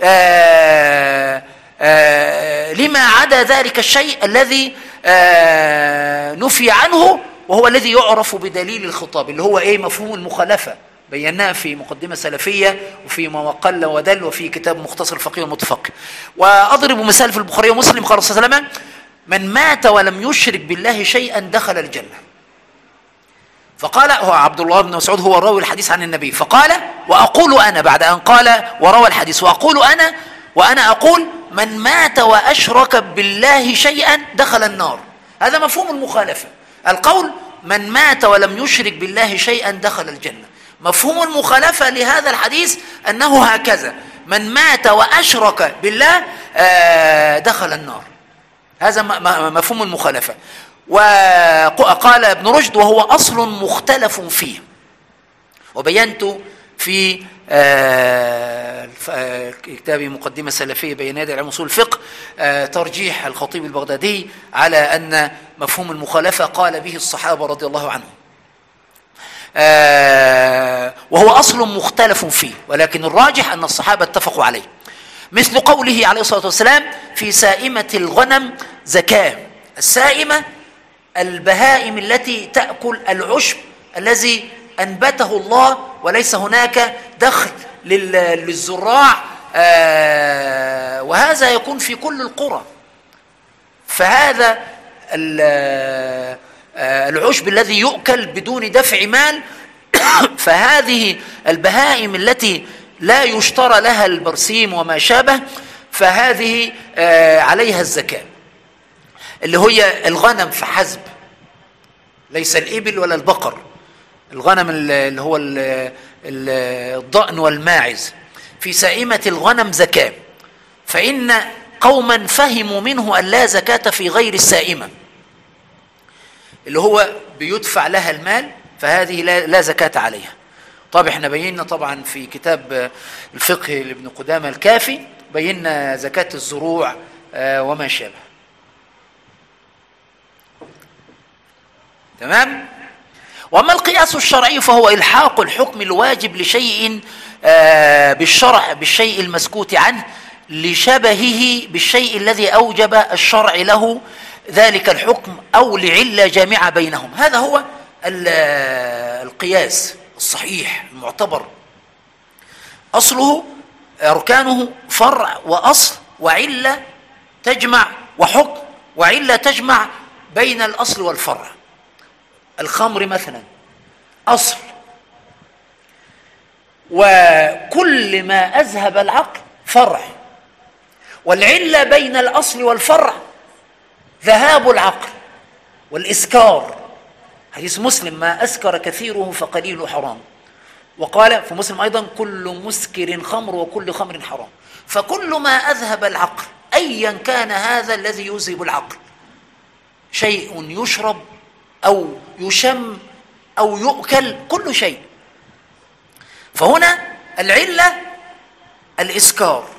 لما عدا ذلك الشيء الذي نفي عنه، وهو الذي يعرف بدليل الخطاب، اللي هو إيه؟ مفهوم المخالفة. بيناها في مقدمة سلفية وفي ما قل ودل وفي كتاب مختصر الفقيه والمتفقه. وأضرب مثال في البخاري ومسلم، قال صلى الله عليه وسلم: من مات ولم يشرك بالله شيئا دخل الجنة. فقال، هو عبد الله بن مسعود هو راوي الحديث عن النبي، فقال: وأقول أنا، بعد أن قال وروى الحديث، وأقول أنا وأنا أقول: من مات وأشرك بالله شيئا دخل النار. هذا مفهوم المخالفة. القول: من مات ولم يشرك بالله شيئا دخل الجنة. مفهوم المخالفة لهذا الحديث أنه هكذا: من مات وأشرك بالله دخل النار. هذا مفهوم المخالفة. وقال ابن رشد: وهو أصل مختلف فيه. وبينت في كتاب مقدمة سلفية بين يدي علم أصول الفقه ترجيح الخطيب البغدادي على أن مفهوم المخالفة قال به الصحابة رضي الله عنهم، وهو أصل مختلف فيه، ولكن الراجح أن الصحابة اتفقوا عليه. مثل قوله عليه الصلاة والسلام: في سائمة الغنم زكاة. السائمة البهائم التي تأكل العشب الذي أنبته الله، وليس هناك دخل للزراع، وهذا يكون في كل القرى. فهذا العشب الذي يؤكل بدون دفع مال، فهذه البهائم التي لا يشترى لها البرسيم وما شابه، فهذه عليها الزكاة، اللي هي الغنم فحسب، ليس الإبل ولا البقر. الغنم اللي هو الضأن والماعز. في سائمة الغنم زكاة، فإن قوما فهموا منه أن لا زكاة في غير السائمة، اللي هو بيدفع لها المال، فهذه لا زكاة عليها. طب احنا بينا طبعا في كتاب الفقه لابن قدامة الكافي، بينا زكاة الزروع وما شابه. تمام؟ وأما القياس الشرعي فهو إلحاق الحكم الواجب لشيء بالشرع بالشيء المسكوت عنه لشبهه بالشيء الذي أوجب الشرع له ذلك الحكم أو لعلة جامعة بينهم. هذا هو القياس الصحيح المعتبر. أصله أركانه فرع وأصل وعلة تجمع، وحكم وعلة تجمع بين الأصل والفرع. الخمر مثلا أصل، وكل ما أذهب العقل فرع، والعلة بين الأصل والفرع ذهاب العقل والإسكار. حديث مسلم: ما أسكر كثيره فقليله حرام. وقال في مسلم أيضا: كل مسكر خمر وكل خمر حرام. فكل ما أذهب العقل أيا كان هذا الذي يذهب العقل، شيء يشرب أو يشم أو يؤكل، كل شيء. فهنا العلة الإسكار،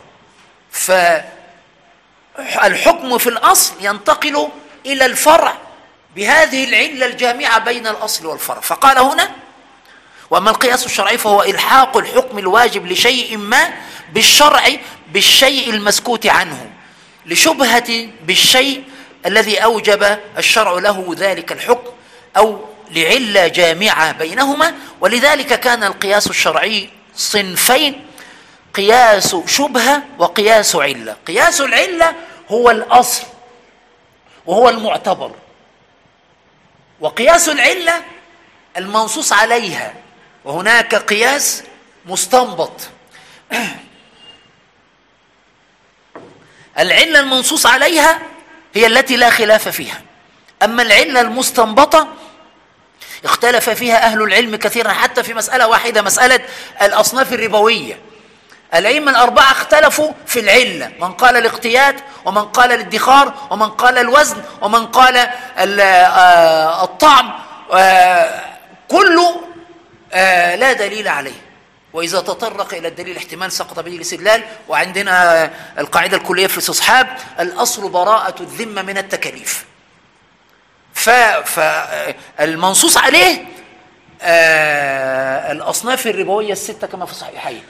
فالحكم في الأصل ينتقل إلى الفرع بهذه العلة الجامعة بين الأصل والفرع. فقال هنا: وأما القياس الشرعي فهو إلحاق الحكم الواجب لشيء ما بالشرع بالشيء المسكوت عنه لشبهة بالشيء الذي أوجب الشرع له ذلك الحكم أو لعلة جامعة بينهما. ولذلك كان القياس الشرعي صنفين: قياس شبهة وقياس علة. قياس العلة هو الأصل وهو المعتبر، وقياس العلة المنصوص عليها، وهناك قياس مستنبط. العلة المنصوص عليها هي التي لا خلاف فيها، أما العلة المستنبطة اختلف فيها أهل العلم كثيرا، حتى في مسألة واحدة، مسألة الأصناف الربوية. الأئمة الأربعة اختلفوا في العلة، من قال الاقتياد، ومن قال الادخار، ومن قال الوزن، ومن قال الطعم، كله لا دليل عليه. وإذا تطرق إلى الدليل احتمال سقط به الاستدلال. وعندنا القاعدة الكلية في الاستصحاب: الأصل براءة الذمة من التكاليف. فالمنصوص عليه الأصناف الربوية الستة كما في الصحيحين،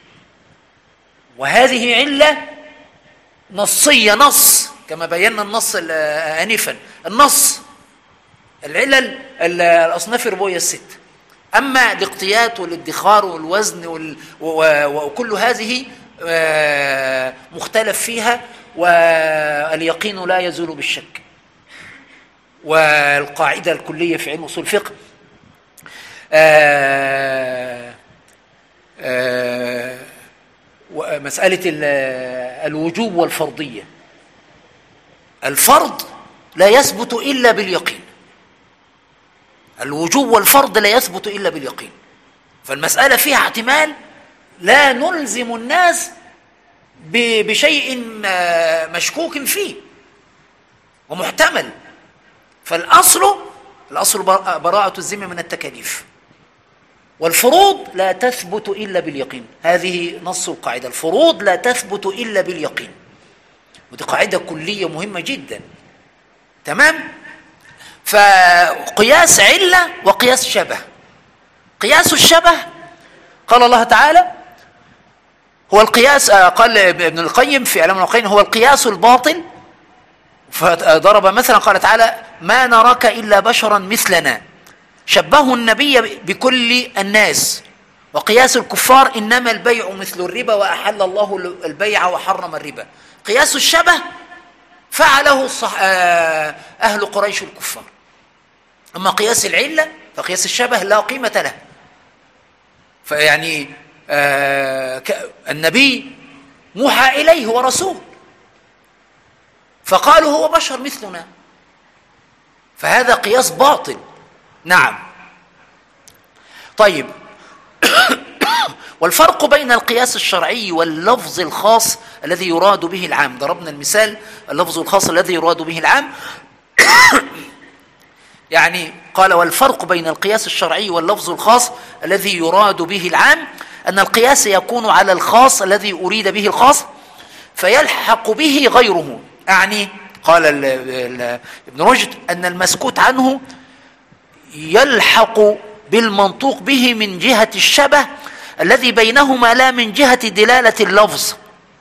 وهذه علة نصية، نص كما بينا النص آنفا، النص العلة الأصناف الربوية الستة. أما الاقتيات والادخار والوزن وكل هذه مختلف فيها، واليقين لا يزول بالشك. والقاعدة الكلية في علم أصول الفقه مسألة الوجوب والفرضية. الفرض لا يثبت إلا باليقين، الوجوب والفرض لا يثبت إلا باليقين. فالمسألة فيها احتمال، لا نلزم الناس بشيء مشكوك فيه ومحتمل. فالأصل براءة الذمة من التكاليف، والفروض لا تثبت إلا باليقين. هذه نص القاعدة: الفروض لا تثبت إلا باليقين. ودي قاعدة كلية مهمة جدا. تمام؟ فقياس علة وقياس شبه. قياس الشبه قال الله تعالى هو القياس، قال ابن القيم في إعلام الوقيين: هو القياس الباطل. فضرب مثلا قال تعالى: ما نراك إلا بشرا مثلنا. شبهوا النبي بكل الناس. وقياس الكفار: إنما البيع مثل الربا وأحل الله البيع وحرم الربا. قياس الشبه فعله أهل قريش الكفار. أما قياس العلة فقياس الشبه لا قيمة له. فيعني النبي موحى إليه ورسول، فقالوا هو بشر مثلنا، فهذا قياس باطل. نعم. طيب. والفرق بين القياس الشرعي واللفظ الخاص الذي يراد به العام. ضربنا المثال: اللفظ الخاص الذي يراد به العام. يعني قال: والفرق بين القياس الشرعي واللفظ الخاص الذي يراد به العام أن القياس يكون على الخاص الذي أريد به الخاص فيلحق به غيره. يعني قال ابن رشد أن المسكوت عنه يلحق بالمنطوق به من جهة الشبه الذي بينهما، لا من جهة دلالة اللفظ.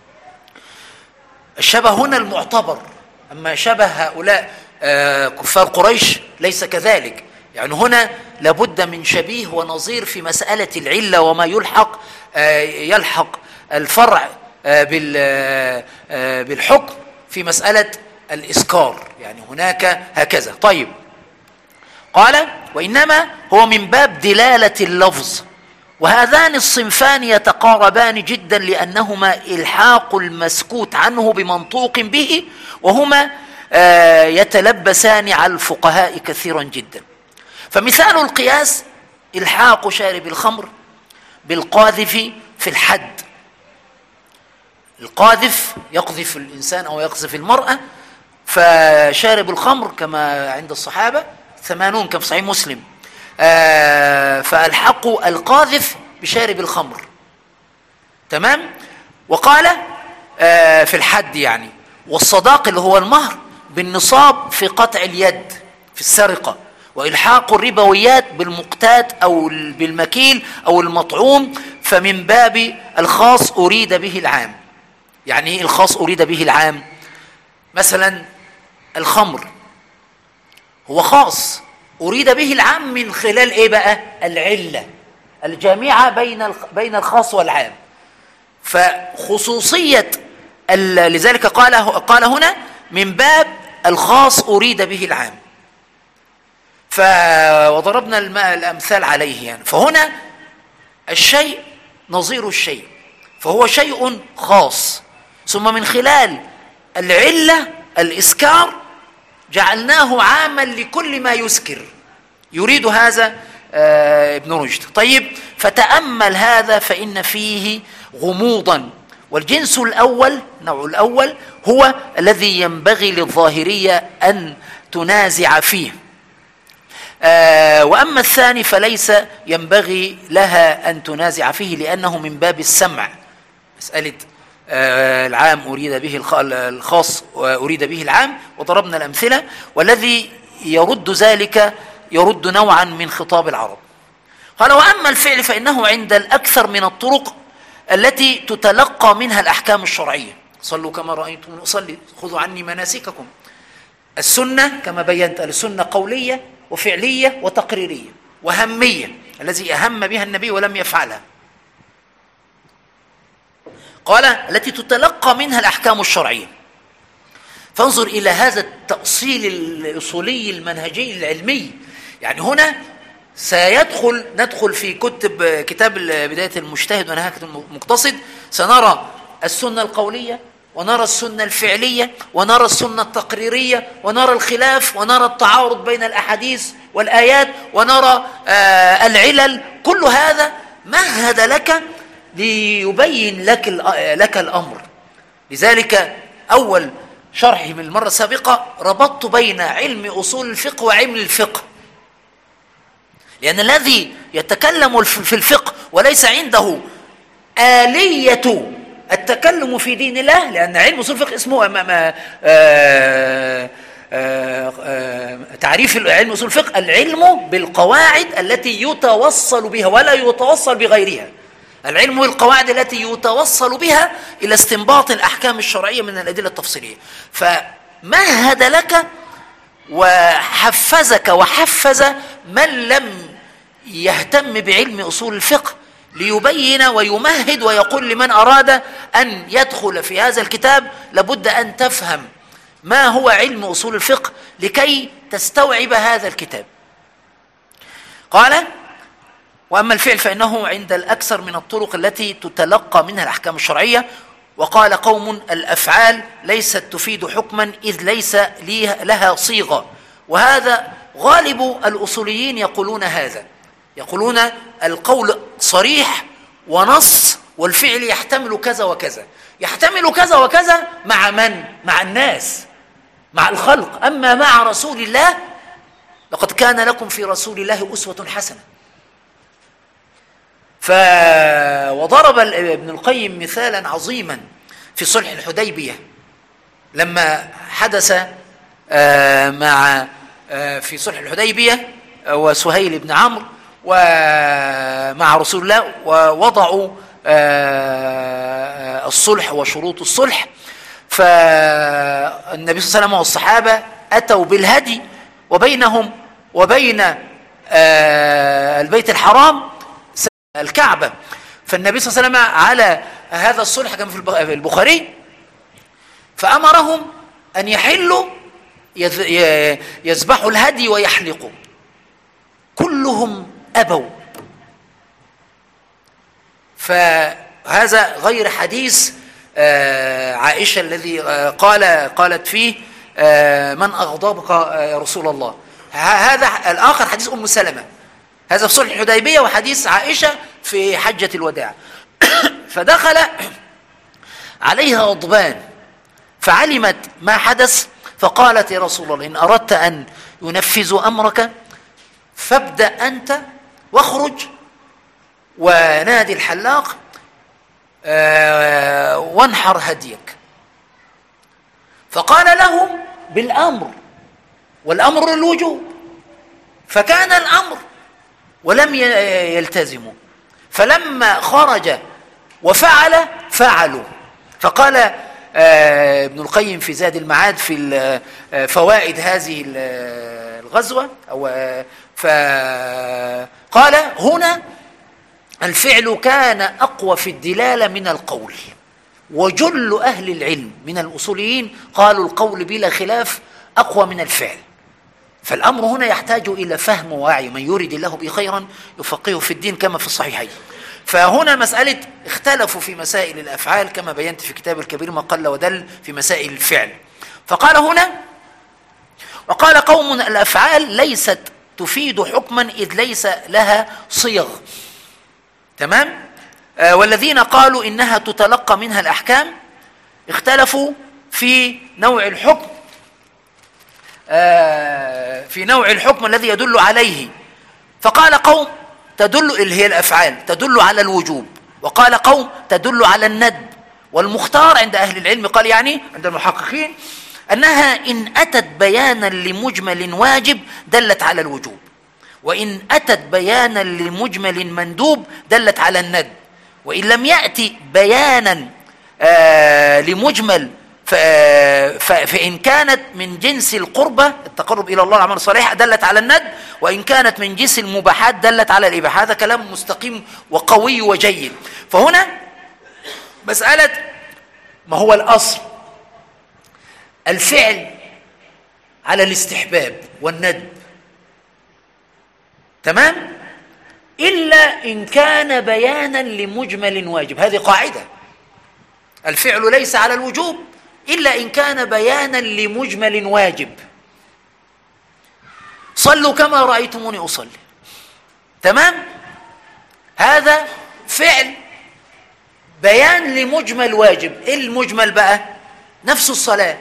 الشبه هنا المعتبر، أما شبه هؤلاء كفار قريش ليس كذلك. يعني هنا لابد من شبيه ونظير في مسألة العلة، وما يلحق الفرع بالحكم في مسألة الإسكار. يعني هناك هكذا. طيب. قال: وإنما هو من باب دلالة اللفظ. وهذان الصنفان يتقاربان جدا، لأنهما إلحاق المسكوت عنه بمنطوق به، وهما يتلبسان على الفقهاء كثيرا جدا. فمثال القياس إلحاق شارب الخمر بالقاذف في الحد. القاذف يقذف الإنسان أو يقذف المرأة، فشارب الخمر كما عند الصحابة 80 كما في صحيح مسلم، فألحقوا القاذف بشارب الخمر. تمام. وقال في الحد يعني، والصداق اللي هو المهر بالنصاب في قطع اليد في السرقة، وإلحاق الربويات بالمقتات أو بالمكيل أو المطعوم، فمن باب الخاص أريد به العام. يعني الخاص أريد به العام مثلا الخمر هو خاص أريد به العام من خلال إيه بقى؟ العلة الجامعة بين الخاص والعام. فخصوصية لذلك قال هنا من باب الخاص أريد به العام. وضربنا الأمثال عليه يعني. فهنا الشيء نظير الشيء، فهو شيء خاص، ثم من خلال العلة الإسكار جعلناه عاما لكل ما يسكر، يريد هذا ابن رشد. طيب، فتأمل هذا فإن فيه غموضا. والجنس الأول، النوع الأول، هو الذي ينبغي للظاهرية أن تنازع فيه، وأما الثاني فليس ينبغي لها أن تنازع فيه، لأنه من باب السمع. مسألة العام أريد به الخاص أريد به العام، وضربنا الأمثلة. والذي يرد ذلك يرد نوعا من خطاب العرب. قال: وأما الفعل فإنه عند الأكثر من الطرق التي تتلقى منها الأحكام الشرعية. صلوا كما رأيتم أصلي، خذوا عني مناسككم. السنة كما بينت السنة قولية وفعلية وتقريرية وهمية، الذي أهم بها النبي ولم يفعلها. قال: التي تتلقى منها الأحكام الشرعية. فانظر إلى هذا التأصيل الأصولي المنهجي العلمي. يعني هنا ندخل في كتاب بداية المجتهد ونهاية المقتصد، سنرى السنة القولية ونرى السنة الفعلية ونرى السنة التقريرية ونرى الخلاف ونرى التعارض بين الأحاديث والآيات ونرى العلل. كل هذا مهد لك ليبين لك الأمر. لذلك أول شرحي من المرة السابقة ربطت بين علم أصول الفقه وعلم الفقه، لأن الذي يتكلم في الفقه وليس عنده آلية التكلم في دين الله، لأن علم أصول الفقه اسمه تعريف علم أصول الفقه: العلم بالقواعد التي يتوصل بها ولا يتوصل بغيرها. العلم بالقواعد التي يتوصل بها إلى استنباط الأحكام الشرعية من الأدلة التفصيلية. فمهد لك وحفزك وحفز من لم يهتم بعلم أصول الفقه ليبين ويمهد ويقول لمن أراد أن يدخل في هذا الكتاب لابد أن تفهم ما هو علم أصول الفقه لكي تستوعب هذا الكتاب. قال: وأما الفعل فإنه عند الأكثر من الطرق التي تتلقى منها الأحكام الشرعية. وقال قوم: الأفعال ليست تفيد حكما إذ ليس لها صيغة. وهذا غالب الأصوليين يقولون هذا، يقولون القول صريح ونص، والفعل يحتمل كذا وكذا. يحتمل كذا وكذا مع من؟ مع الناس، مع الخلق. أما مع رسول الله لقد كان لكم في رسول الله أسوة حسنة. وضرب ابن القيم مثالا عظيما في صلح الحديبية لما حدث في صلح الحديبية وسهيل بن عمرو ومع رسول الله، ووضعوا الصلح وشروط الصلح. فالنبي صلى الله عليه وسلم والصحابة أتوا بالهدي، وبينهم وبين البيت الحرام الكعبة. فالنبي صلى الله عليه وسلم على هذا الصلح كما في البخاري فأمرهم أن يحلوا يذبحوا الهدي ويحلقوا، كلهم أبوا. فهذا غير حديث عائشة الذي قالت فيه: من أغضبك يا رسول الله. هذا الآخر حديث أم سلمة، هذا في صلح الحديبية، وحديث عائشة في حجة الوداع. فدخل عليها غضبان فعلمت ما حدث، فقالت: يا رسول الله، إن أردت أن ينفذوا أمرك فابدأ أنت واخرج ونادي الحلاق وانحر هديك. فقال لهم بالأمر، والأمر الوجوب، فكان الأمر ولم يلتزموا. فلما خرج وفعل فعلوا. فقال ابن القيم في زاد المعاد في فوائد هذه الغزوة، فقال هنا الفعل كان أقوى في الدلالة من القول، وجل أهل العلم من الأصوليين قالوا القول بلا خلاف أقوى من الفعل. فالأمر هنا يحتاج إلى فهم ووعي، من يريد الله به خيرا يفقهه في الدين كما في الصحيحين. فهنا مسألة اختلفوا في مسائل الأفعال كما بينت في كتاب الكبير ما قل ودل في مسائل الفعل. فقال هنا وقال قوم الأفعال ليست تفيد حكما إذ ليس لها صيغ. تمام. والذين قالوا إنها تتلقى منها الأحكام اختلفوا في نوع الحكم، الذي يدل عليه. فقال قوم تدل اللي هي الأفعال تدل على الوجوب، وقال قوم تدل على الندب. والمختار عند أهل العلم قال يعني عند المحققين أنها إن أتت بيانا لمجمل واجب دلت على الوجوب، وإن أتت بيانا لمجمل مندوب دلت على الندب، وإن لم يأتي بيانا لمجمل فإن كانت من جنس القربة التقرب إلى الله الأعمال الصالحة دلت على الندب، وإن كانت من جنس المباحات دلت على الإباحة. هذا كلام مستقيم وقوي وجيد. فهنا مسألة ما هو الأصل الفعل على الاستحباب والندب، تمام، إلا إن كان بيانا لمجمل واجب. هذه قاعدة، الفعل ليس على الوجوب إلا إن كان بيانا لمجمل واجب. صلوا كما رأيتموني أصلي، تمام، هذا فعل بيان لمجمل واجب. إيه المجمل بقى؟ نفس الصلاة.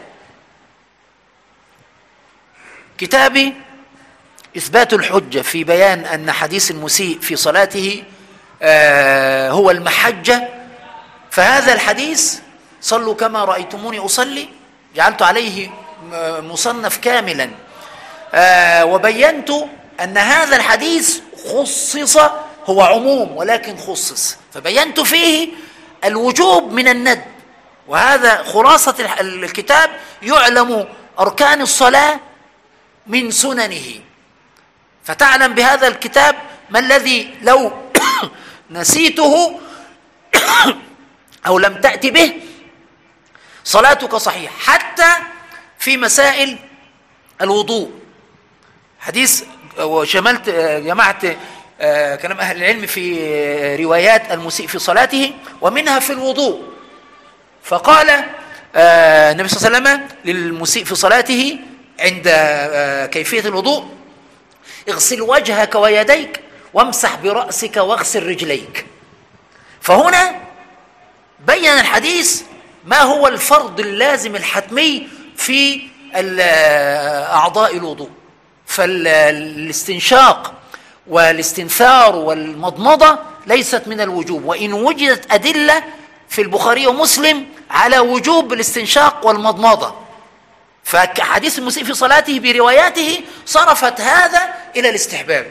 كتابي إثبات الحجة في بيان أن حديث المسيء في صلاته هو المحجة، فهذا الحديث صلوا كما رأيتموني أصلي جعلت عليه مصنف كاملا، وبينت أن هذا الحديث خصص، هو عموم ولكن خصص، فبينت فيه الوجوب من الندب. وهذا خلاصة الكتاب، يعلم أركان الصلاة من سننه، فتعلم بهذا الكتاب ما الذي لو نسيته أو لم تأتي به صلاتك صحيح. حتى في مسائل الوضوء حديث، وشملت جمعت كلام أهل العلم في روايات المسيء في صلاته ومنها في الوضوء. فقال النبي صلى الله عليه وسلم للمسيء في صلاته عند كيفية الوضوء: اغسل وجهك ويديك وامسح برأسك واغسل رجليك. فهنا بين الحديث ما هو الفرض اللازم الحتمي في أعضاء الوضوء. فالاستنشاق والاستنثار والمضمضة ليست من الوجوب، وإن وجدت أدلة في البخاري ومسلم على وجوب الاستنشاق والمضمضة، فحديث المسيء في صلاته برواياته صرفت هذا إلى الاستحباب.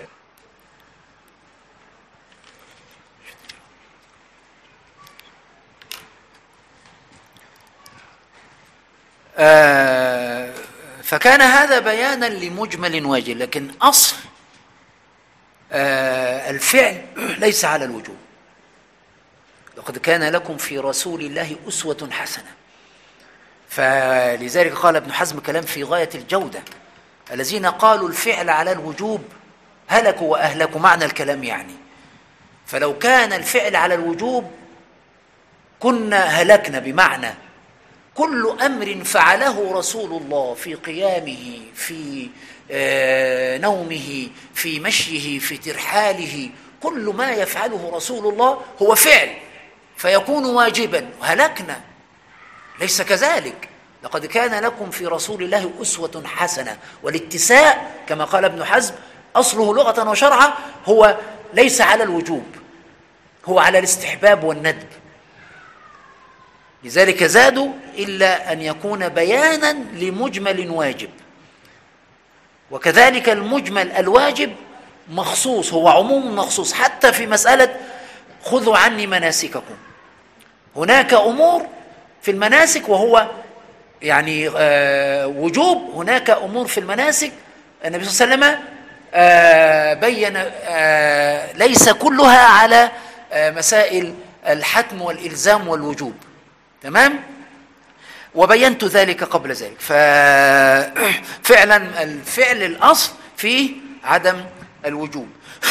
فكان هذا بيانا لمجمل واجب، لكن أصل الفعل ليس على الوجوب. لقد كان لكم في رسول الله أسوة حسنة. فلذلك قال ابن حزم كلام في غاية الجودة: الذين قالوا الفعل على الوجوب هلكوا وأهلكوا. معنى الكلام يعني، فلو كان الفعل على الوجوب كنا هلكنا، بمعنى كل أمر فعله رسول الله في قيامه، في نومه، في مشيه، في ترحاله، كل ما يفعله رسول الله هو فعل فيكون واجبا، هلكنا. ليس كذلك. لقد كان لكم في رسول الله أسوة حسنة. والاتساء كما قال ابن حزم أصله لغة وشرعا هو ليس على الوجوب، هو على الاستحباب والندب. لذلك زادوا إلا أن يكون بيانا لمجمل واجب. وكذلك المجمل الواجب مخصوص، هو عموم مخصوص. حتى في مسألة خذوا عني مناسككم، هناك أمور في المناسك، وهو يعني وجوب. هناك أمور في المناسك النبي صلى الله عليه وسلم بين ليس كلها على مسائل الحتم والإلزام والوجوب، تمام؟ وبينت ذلك قبل ذلك. ففعلا الفعل الأصل فيه عدم الوجوب.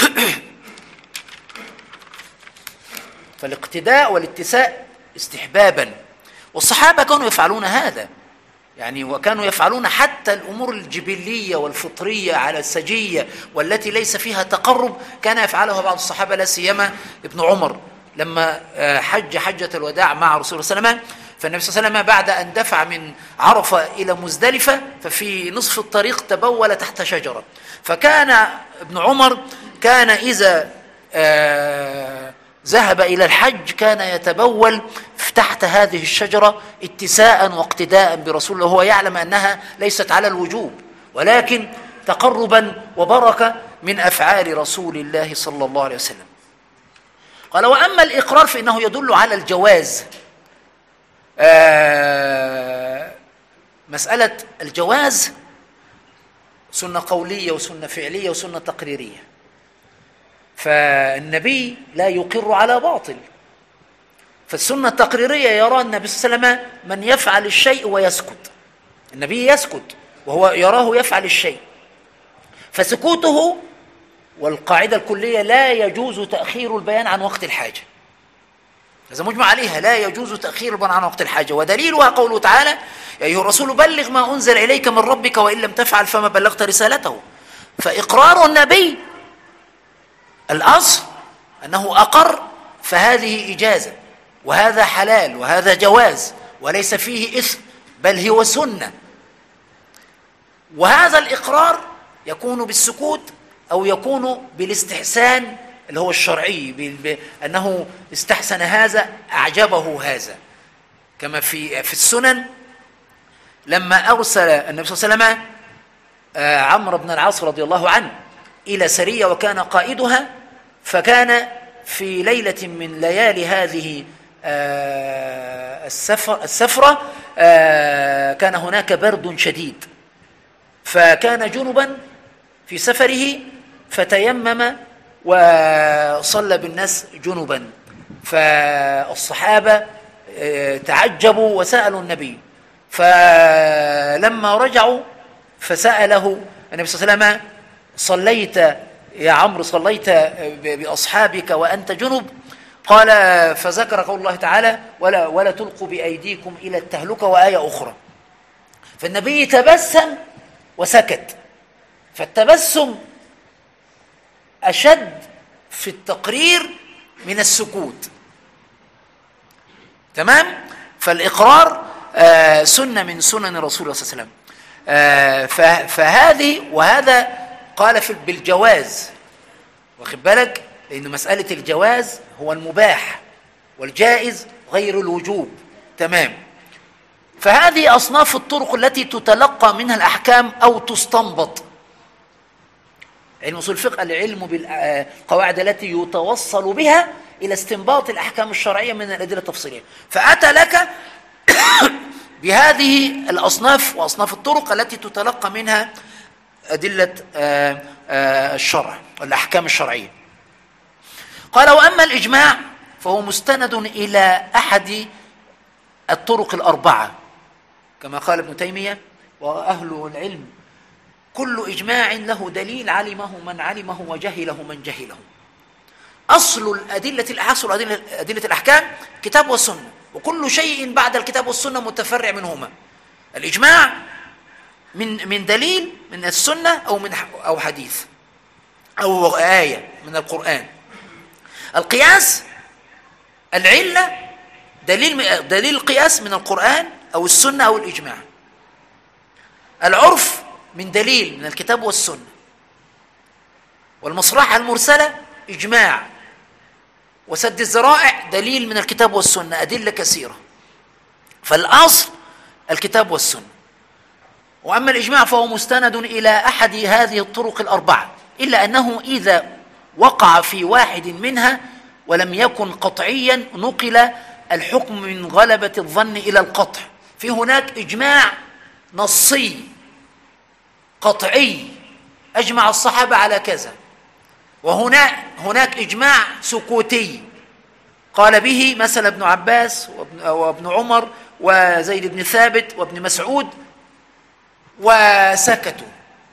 فالاقتداء والاتساء استحبابا، والصحابة كانوا يفعلون هذا يعني، وكانوا يفعلون حتى الأمور الجبلية والفطرية على السجية والتي ليس فيها تقرب كان يفعلها بعض الصحابة، لا سيما ابن عمر لما حج حجة الوداع مع رسول الله صلى الله عليه وسلم. فالنبي صلى الله عليه وسلم بعد أن دفع من عرفة إلى مزدلفة ففي نصف الطريق تبول تحت شجرة، فكان ابن عمر كان إذا ذهب إلى الحج كان يتبول تحت هذه الشجرة اتساء واقتداء برسول الله، وهو يعلم أنها ليست على الوجوب ولكن تقربا وبركة من أفعال رسول الله صلى الله عليه وسلم. قال: وأما الإقرار فإنه يدل على الجواز. مسألة الجواز سنة قولية وسنة فعلية وسنة تقريرية، فالنبي لا يقر على باطل. فالسنة التقريرية يرى النبي صلى الله عليه وسلم من يفعل الشيء ويسكت، النبي يسكت وهو يراه يفعل الشيء، فسكوته، والقاعدة الكلية لا يجوز تأخير البيان عن وقت الحاجة، هذا مجمع عليها، لا يجوز تأخير البيان عن وقت الحاجة. ودليلها قوله تعالى: يا أيها الرسول بلغ ما أنزل إليك من ربك وإن لم تفعل فما بلغت رسالته. فإقرار النبي الأصل أنه أقر، فهذه إجازة وهذا حلال وهذا جواز وليس فيه إثم، بل هو سنة. وهذا الإقرار يكون بالسكوت أو يكون بالاستحسان اللي هو الشرعي، أنه استحسن هذا، أعجبه هذا، كما في السنن لما أرسل النبي صلى الله عليه وسلم عمرو بن العاص رضي الله عنه إلى سرية وكان قائدها، فكان في ليلة من ليالي هذه السفرة كان هناك برد شديد، فكان جنبا في سفره فتيمم وصلى بالناس جنبا، فالصحابة تعجبوا وسألوا النبي، فلما رجعوا فسأله النبي صلى الله عليه وسلم: صليت يا عمرو، صليت بأصحابك وأنت جنب؟ قال: فذكر قول الله تعالى: ولا تلقوا بأيديكم إلى التهلكة، وآية أخرى. فالنبي تبسم وسكت، فالتبسم أشد في التقرير من السكوت، تمام؟ فالإقرار سنة من سنن رسول الله صلى الله عليه وسلم. فهذه وهذا قال بالجواز، واخد بالك، لأن مسألة الجواز هو المباح والجائز غير الوجوب، تمام؟ فهذه أصناف الطرق التي تتلقى منها الأحكام أو تستنبط. علم أصول الفقه العلم بالقواعد التي يتوصل بها إلى استنباط الأحكام الشرعية من الأدلة التفصيلية، فأتى لك بهذه الأصناف وأصناف الطرق التي تتلقى منها أدلة الشرع والأحكام الشرعية. قال: وأما الإجماع فهو مستند إلى أحد الطرق الأربعة، كما قال ابن تيمية وأهل العلم: كل إجماع له دليل علمه من علمه وجهله من جهله. أصل أدلة الأحكام كتاب والسنة، وكل شيء بعد الكتاب والسنة متفرع منهما. الإجماع من دليل من السنة أو حديث أو آية من القرآن. القياس العلة دليل القياس من القرآن أو السنة أو الإجماع. العرف من دليل من الكتاب والسنة. والمصلحة المرسلة إجماع. وسد الذرائع دليل من الكتاب والسنة، أدلة كثيرة. فالأصل الكتاب والسنة. وأما الإجماع فهو مستند إلى أحد هذه الطرق الأربعة، إلا أنه إذا وقع في واحد منها ولم يكن قطعيا نقل الحكم من غلبة الظن إلى القطع. في هناك إجماع نصي قطعي أجمع الصحابة على كذا، وهناك إجماع سكوتي قال به مثلا ابن عباس وابن عمر وزيد بن ثابت وابن مسعود وسكتوا.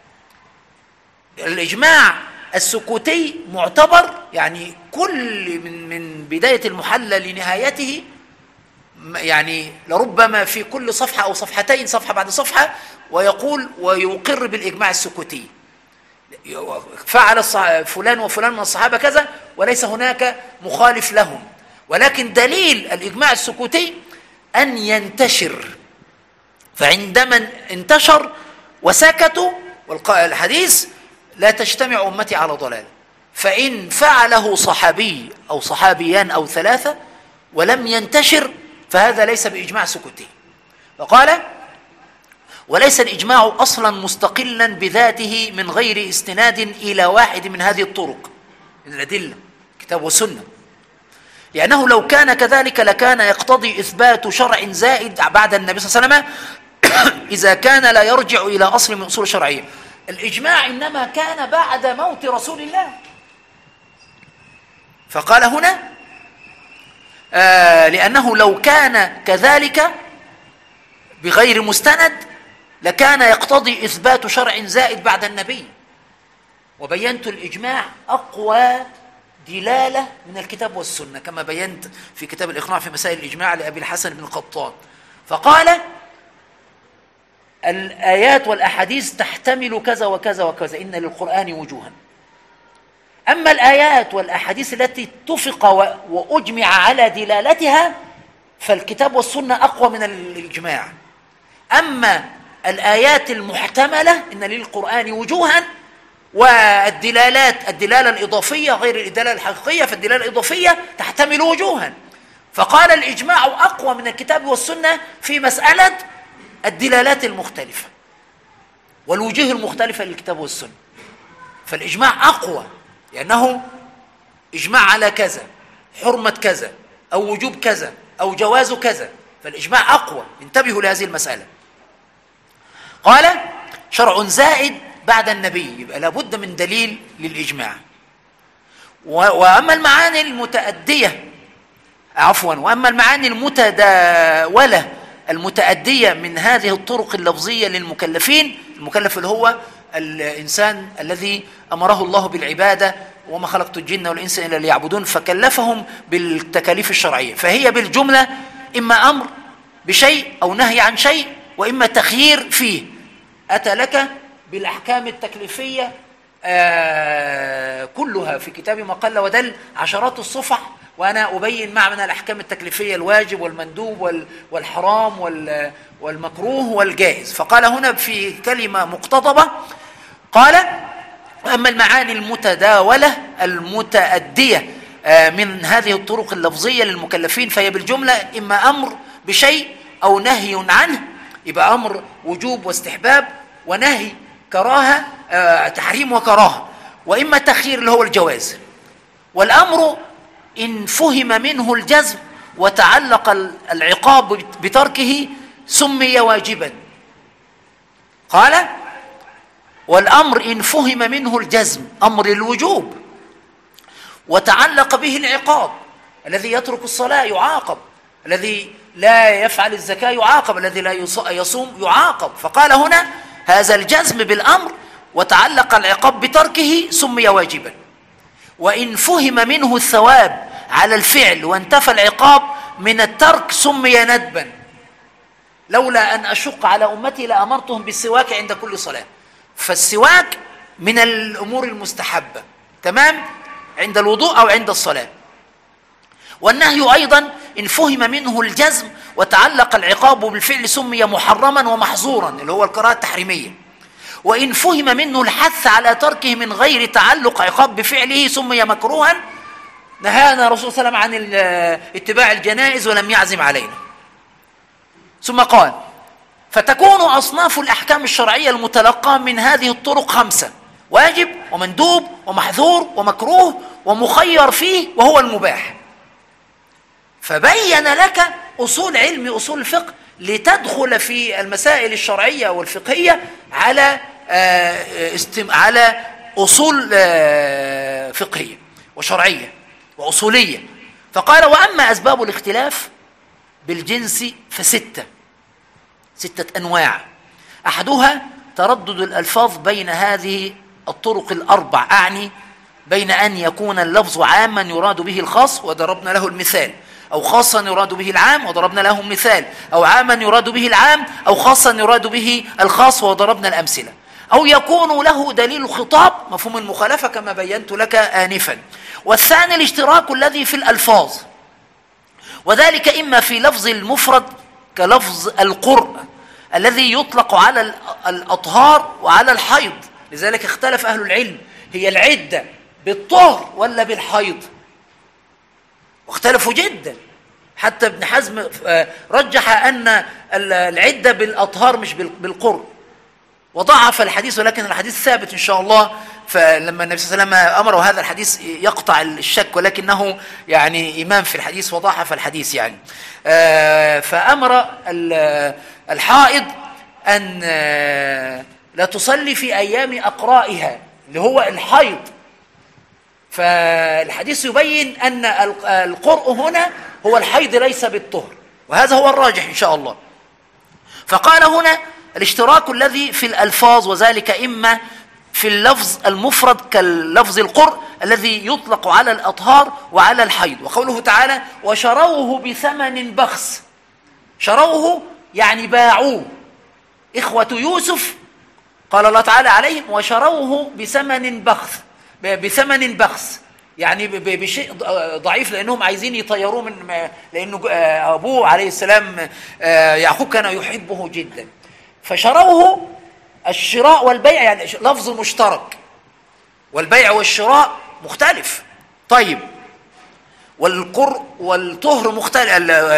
الإجماع السكوتي معتبر، يعني كل من بداية المحلى لنهايته، يعني لربما في كل صفحة أو صفحتين، صفحة بعد صفحة، ويقول ويقر بالإجماع السكوتي، فعل فلان وفلان من الصحابة كذا وليس هناك مخالف لهم. ولكن دليل الإجماع السكوتي أن ينتشر، فعندما انتشر وسكتوا والحديث لا تجتمع أمتي على ضلال، فإن فعله صحابي أو صحابيان أو ثلاثة ولم ينتشر فهذا ليس بإجماع سكوتي. فقال وليس الإجماع أصلا مستقلا بذاته من غير استناد إلى واحد من هذه الطرق من الأدلة كتاب وسنة، لأنه لو كان كذلك لكان يقتضي إثبات شرع زائد بعد النبي صلى الله عليه وسلم إذا كان لا يرجع إلى أصل من أصول الشرعية. الإجماع إنما كان بعد موت رسول الله، فقال هنا لأنه لو كان كذلك بغير مستند لكان يقتضي إثبات شرع زائد بعد النبي. وبينت الإجماع أقوى دلالة من الكتاب والسنة كما بينت في كتاب الإقناع في مسائل الإجماع لأبي الحسن بن القطان. فقال الآيات والأحاديث تحتمل كذا وكذا وكذا، إن للقرآن وجوها. أما الآيات والأحاديث التي اتفق وأجمع على دلالتها فالكتاب والسنة أقوى من الإجماع. أما الآيات المحتملة إن للقرآن وجوها الدلالة الإضافية غير الدلالة الحقيقية، فالدلالة الإضافية تحتمل وجوها. فقال الإجماع أقوى من الكتاب والسنة في مسألة الدلالات المختلفة والوجوه المختلفة للكتاب والسنة. فالإجماع أقوى لأنه إجماع على كذا، حرمة كذا أو وجوب كذا أو جواز كذا، فالإجماع أقوى. انتبهوا لهذه المسألة. قال شرع زائد بعد النبي، يبقى لابد من دليل للإجماع. وأما المعاني المتأدية وأما المعاني المتداولة المتأدية من هذه الطرق اللفظية للمكلفين، المكلف اللي هو الإنسان الذي أمره الله بالعبادة وما خلقت الجن والإنس إلا ليعبدون، فكلفهم بالتكاليف الشرعية، فهي بالجملة إما أمر بشيء أو نهي عن شيء وإما تخيير فيه. أتى لك بالأحكام التكليفية كلها في كتاب ما قل ودل عشرات الصفح، وأنا أبين معنى الأحكام التكليفية الواجب والمندوب والحرام والمكروه والجائز. فقال هنا في كلمة مقتضبة، قال أما المعاني المتداولة المتأدية من هذه الطرق اللفظية للمكلفين فهي بالجملة إما أمر بشيء أو نهي عنه، يبقى أمر وجوب واستحباب، ونهي كراهة تحريم وكراهة، وإما تخيير اللي هو الجواز. والأمر إن فهم منه الجزم وتعلق العقاب بتركه سمي واجبا. قال والأمر إن فهم منه الجزم أمر الوجوب وتعلق به العقاب، الذي يترك الصلاة يعاقب، الذي لا يفعل الزكاة يعاقب، الذي لا يصوم يعاقب. فقال هنا هذا الجزم بالأمر وتعلق العقاب بتركه سمي واجبا. وإن فهم منه الثواب على الفعل وانتفى العقاب من الترك سمي ندبا. لولا أن أشق على أمتي لأمرتهم بالسواك عند كل صلاة. فالسواك من الأمور المستحبة، تمام، عند الوضوء أو عند الصلاة. والنهي أيضا إن فهم منه الجزم وتعلق العقاب بالفعل سمي محرما ومحظورا، اللي هو الكراهة التحريمية. وإن فهم منه الحث على تركه من غير تعلق عقاب بفعله سمي مكروها. نهانا الرسول صلى الله عليه وسلم عن اتباع الجنائز ولم يعزم علينا. ثم قال فتكون أصناف الأحكام الشرعية المتلقاة من هذه الطرق 5: واجب ومندوب ومحظور ومكروه ومخير فيه وهو المباح. فبين لك أصول علم أصول الفقه لتدخل في المسائل الشرعية والفقهية على على أصول فقهية وشرعية وأصولية. فقال: وأما أسباب الاختلاف بالجنس فستة أنواع. أحدها تردد الألفاظ بين هذه الطرق الأربع، أعني بين أن يكون اللفظ عاما يراد به الخاص وضربنا له المثال، أو خاصا يراد به العام وضربنا له المثال، أو عاما يراد به العام، أو خاصا يراد به الخاص وضربنا الأمثلة، أو يكون له دليل خطاب مفهوم المخالفة كما بينت لك آنفا. والثاني الاشتراك الذي في الألفاظ، وذلك إما في لفظ المفرد كلفظ القرء الذي يطلق على الأطهار وعلى الحيض. لذلك اختلف أهل العلم: هي العدة بالطهر ولا بالحيض؟ واختلفوا جدا، حتى ابن حزم رجح أن العدة بالأطهار مش بالقرء، وضعف الحديث، ولكن الحديث ثابت إن شاء الله. فلما النبي صلى الله عليه وسلم أمره هذا الحديث يقطع الشك، ولكنه يعني إمام في الحديث وضعف الحديث يعني. فأمر الحائض أن لا تصلي في أيام أقرائها اللي هو الحيض. فالحديث يبين أن القرء هنا هو الحيض ليس بالطهر، وهذا هو الراجح إن شاء الله. فقال هنا الاشتراك الذي في الألفاظ، وذلك إما في اللفظ المفرد كاللفظ القرء الذي يطلق على الأطهار وعلى الحيض. وقوله تعالى: وشروه بثمن بخس. شروه يعني باعوه. إخوة يوسف قال الله تعالى عليهم: وشروه بثمن بخس، يعني بشيء ضعيف، لأنهم عايزين يطيروه لأنه أبوه عليه السلام يعقوب كان يحبه جدا. فشروه، الشراء والبيع يعني لفظ مشترك، والبيع والشراء مختلف. طيب، والقرء والطهر مختلف،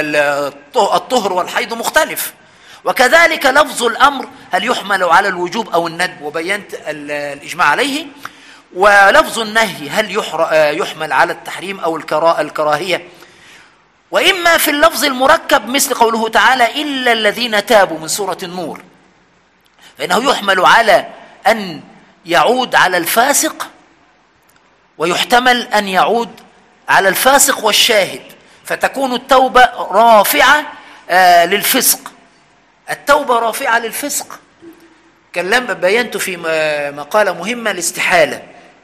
الطهر والحيض مختلف. وكذلك لفظ الأمر هل يحمل على الوجوب أو الندب، وبينت الإجماع عليه. ولفظ النهي هل يحمل على التحريم أو الكراهية. وإما في اللفظ المركب مثل قوله تعالى: إلا الذين تابوا من سورة النور، فإنه يحمل على أن يعود على الفاسق، ويحتمل أن يعود على الفاسق والشاهد، فتكون التوبة رافعة للفسق. التوبة رافعة للفسق. كلام بينت في مقالة مهمة الاستحالة.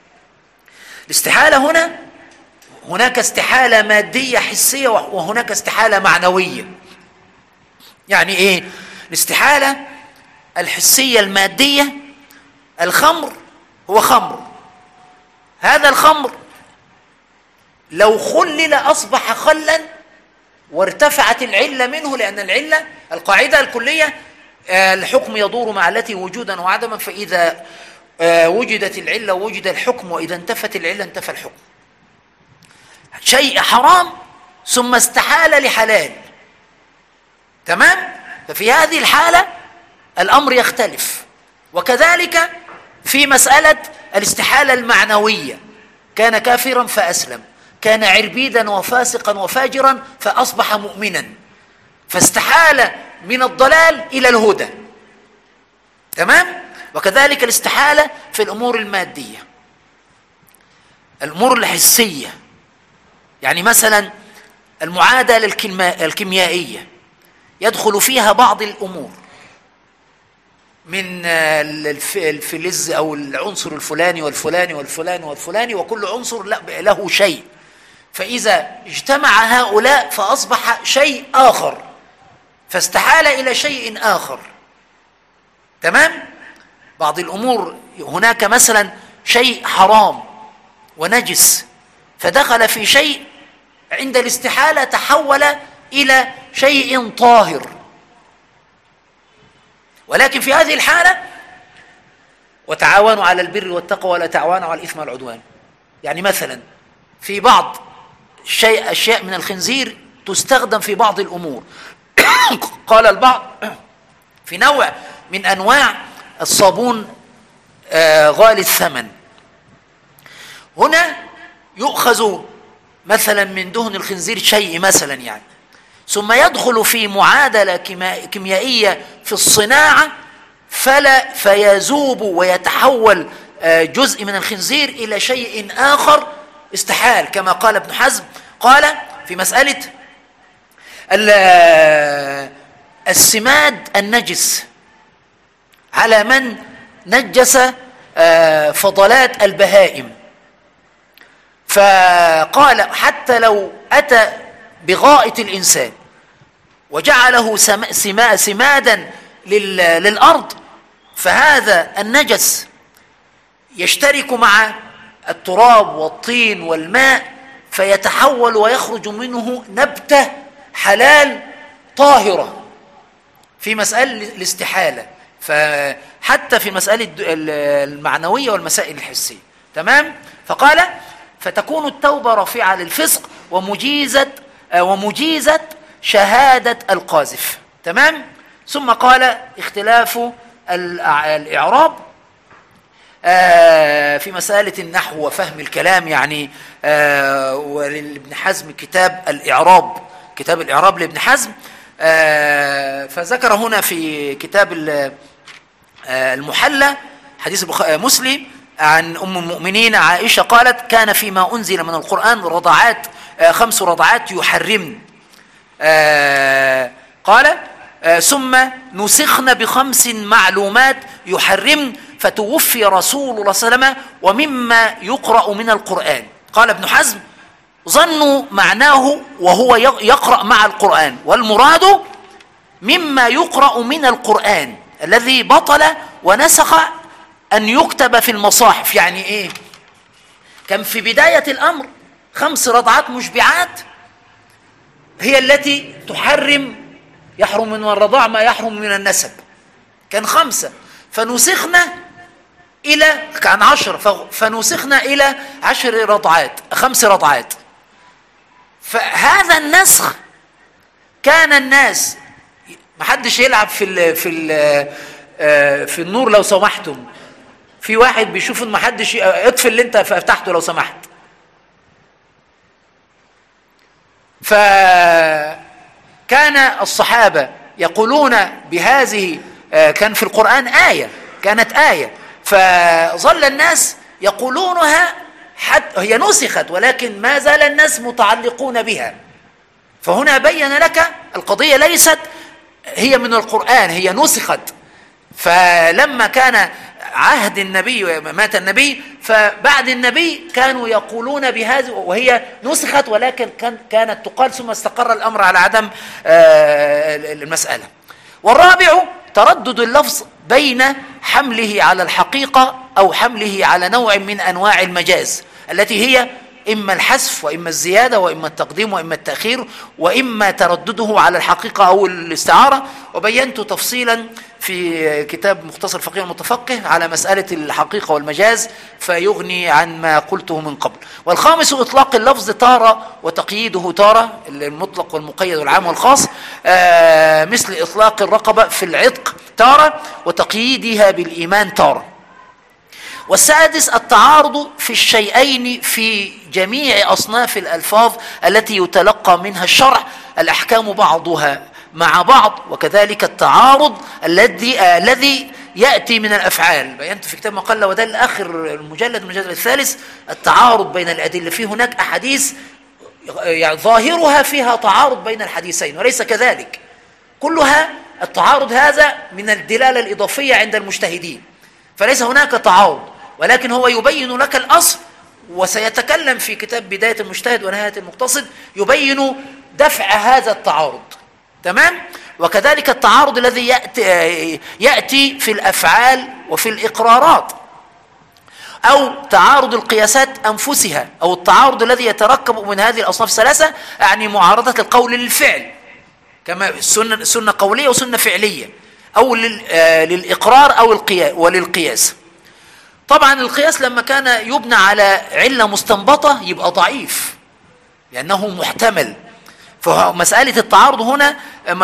الاستحالة هناك استحالة مادية حسية، وهناك استحالة معنوية. يعني إيه الاستحالة الحسية المادية؟ الخمر هو خمر، هذا الخمر لو خلل أصبح خلا وارتفعت العلة منه، لأن العلة القاعدة الكلية الحكم يدور مع التي وجودا وعدما، فإذا وجدت العلة وجد الحكم، وإذا انتفت العلة انتفى الحكم. شيء حرام ثم استحال لحلال، تمام؟ ففي هذه الحالة الأمر يختلف. وكذلك في مسألة الاستحالة المعنوية، كان كافرا فأسلم، كان عربيدا وفاسقا وفاجرا فأصبح مؤمنا، فاستحال من الضلال إلى الهدى، تمام؟ وكذلك الاستحالة في الأمور المادية، الأمور الحسية، يعني مثلا المعادلة الكيميائية يدخل فيها بعض الأمور من الفلز أو العنصر الفلاني والفلاني والفلاني والفلاني، وكل عنصر له شيء، فإذا اجتمع هؤلاء فأصبح شيء آخر، فاستحال إلى شيء آخر، تمام؟ بعض الأمور هناك مثلا شيء حرام ونجس، فدخل في شيء عند الاستحالة تحول إلى شيء طاهر. ولكن في هذه الحالة وتعاونوا على البر والتقوى ولا تعاونوا على الإثم والعدوان. يعني مثلا في بعض أشياء من الخنزير تستخدم في بعض الأمور. قال البعض في نوع من أنواع الصابون غالي الثمن، هنا يؤخذ مثلا من دهن الخنزير شيء مثلا يعني، ثم يدخل في معادلة كيميائية في الصناعة فيذوب ويتحول جزء من الخنزير إلى شيء آخر، استحال كما قال ابن حزم. قال في مسألة السماد النجس على من نجس فضلات البهائم، فقال حتى لو أتى بغائط الإنسان وجعله سمادا للأرض، فهذا النجس يشترك مع التراب والطين والماء فيتحول ويخرج منه نبتة حلال طاهرة في مسألة الاستحالة، فحتى في مسألة المعنوية والمسائل الحسية. تمام؟ فقال فتكون التوبة رافعة للفسق ومجيزة شهادة القاذف. تمام؟ ثم قال اختلاف الإعراب في مسألة النحو وفهم الكلام يعني، ولابن حزم كتاب الإعراب لابن حزم، فذكر هنا في كتاب المحلى حديث مسلم عن أم المؤمنين عائشة قالت كان فيما أنزل من القرآن رضعات 5 رضعات يحرمن، قال ثم نسخن ب5 معلومات يحرمن فتوفي رسول الله صلى الله عليه وسلم ومما يقرأ من القرآن. قال ابن حزم ظنوا معناه وهو يقرأ مع القرآن، والمراد مما يقرأ من القرآن الذي بطل ونسخ أن يكتب في المصاحف. يعني إيه؟ كان في بداية الأمر 5 رضعات مشبعات هي التي يحرم من الرضاع ما يحرم من النسب، كان 5 فنسخنا إلى كان 10 فنسخنا إلى 10 رضعات 5 رضعات. فهذا النسخ كان الناس محدش يلعب في النور لو سمحتم، في واحد بيشوف ان محدش اطفي اللي انت فتحته لو سمحت. فكان الصحابة يقولون بهذه، كان في القرآن كانت آية فظل الناس يقولونها حتى هي نسخت ولكن ما زال الناس متعلقون بها. فهنا بين لك القضية ليست هي من القرآن، هي نسخت. فلما كان عهد النبي مات النبي، فبعد النبي كانوا يقولون بهذه وهي نسخت ولكن كانت تقال، ثم استقر الأمر على عدم المسألة. والرابع تردد اللفظ بين حمله على الحقيقة أو حمله على نوع من أنواع المجاز التي هي إما الحذف وإما الزيادة وإما التقديم وإما التأخير وإما تردده على الحقيقة أو الاستعارة. وبينت تفصيلا في كتاب مختصر الفقيه المتفقه على مسألة الحقيقة والمجاز فيغني عن ما قلته من قبل. والخامس إطلاق اللفظ تارة وتقييده تارة، المطلق والمقيد والعام والخاص، مثل إطلاق الرقبة في العتق تارة وتقييدها بالإيمان تارة. والسادس التعارض في الشيئين في جميع أصناف الألفاظ التي يتلقى منها الشرع الأحكام بعضها مع بعض، وكذلك التعارض الذي يأتي من الأفعال. بينت في كتاب مقالة وده الآخر المجلد الثالث التعارض بين الأدلة. في هناك أحاديث يعني ظاهرها فيها تعارض بين الحديثين وليس كذلك، كلها التعارض هذا من الدلالة الإضافية عند المجتهدين، فليس هناك تعارض ولكن هو يبين لك الأصل. وسيتكلم في كتاب بداية المجتهد ونهاية المقتصد يبين دفع هذا التعارض. تمام؟ وكذلك التعارض الذي يأتي في الأفعال وفي الإقرارات، أو تعارض القياسات أنفسها، أو التعارض الذي يتركب من هذه الأصناف الثلاثة، يعني معارضة القول للفعل كما سنة قولية وسنة فعلية، أو للإقرار أو وللقياس. طبعا القياس لما كان يبنى على علة مستنبطة يبقى ضعيف لأنه محتمل. فمسألة التعارض هنا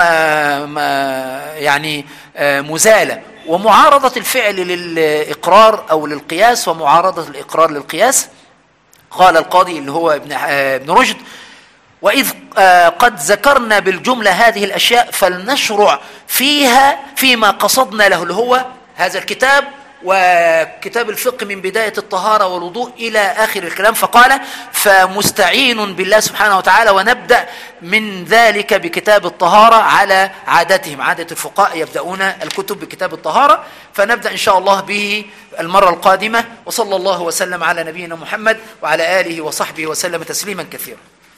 يعني مزالة، ومعارضة الفعل للإقرار أو للقياس ومعارضة الإقرار للقياس. قال القاضي اللي هو ابن رشد: وإذ قد ذكرنا بالجملة هذه الأشياء فلنشرع فيها فيما قصدنا له، اللي هو هذا الكتاب وكتاب الفقه من بداية الطهارة والوضوء إلى آخر الكلام. فقال: فمستعين بالله سبحانه وتعالى، ونبدأ من ذلك بكتاب الطهارة على عادتهم، عادة الفقهاء يبدأون الكتب بكتاب الطهارة، فنبدأ إن شاء الله به المرة القادمة. وصلى الله وسلم على نبينا محمد وعلى آله وصحبه وسلم تسليما كثيرا.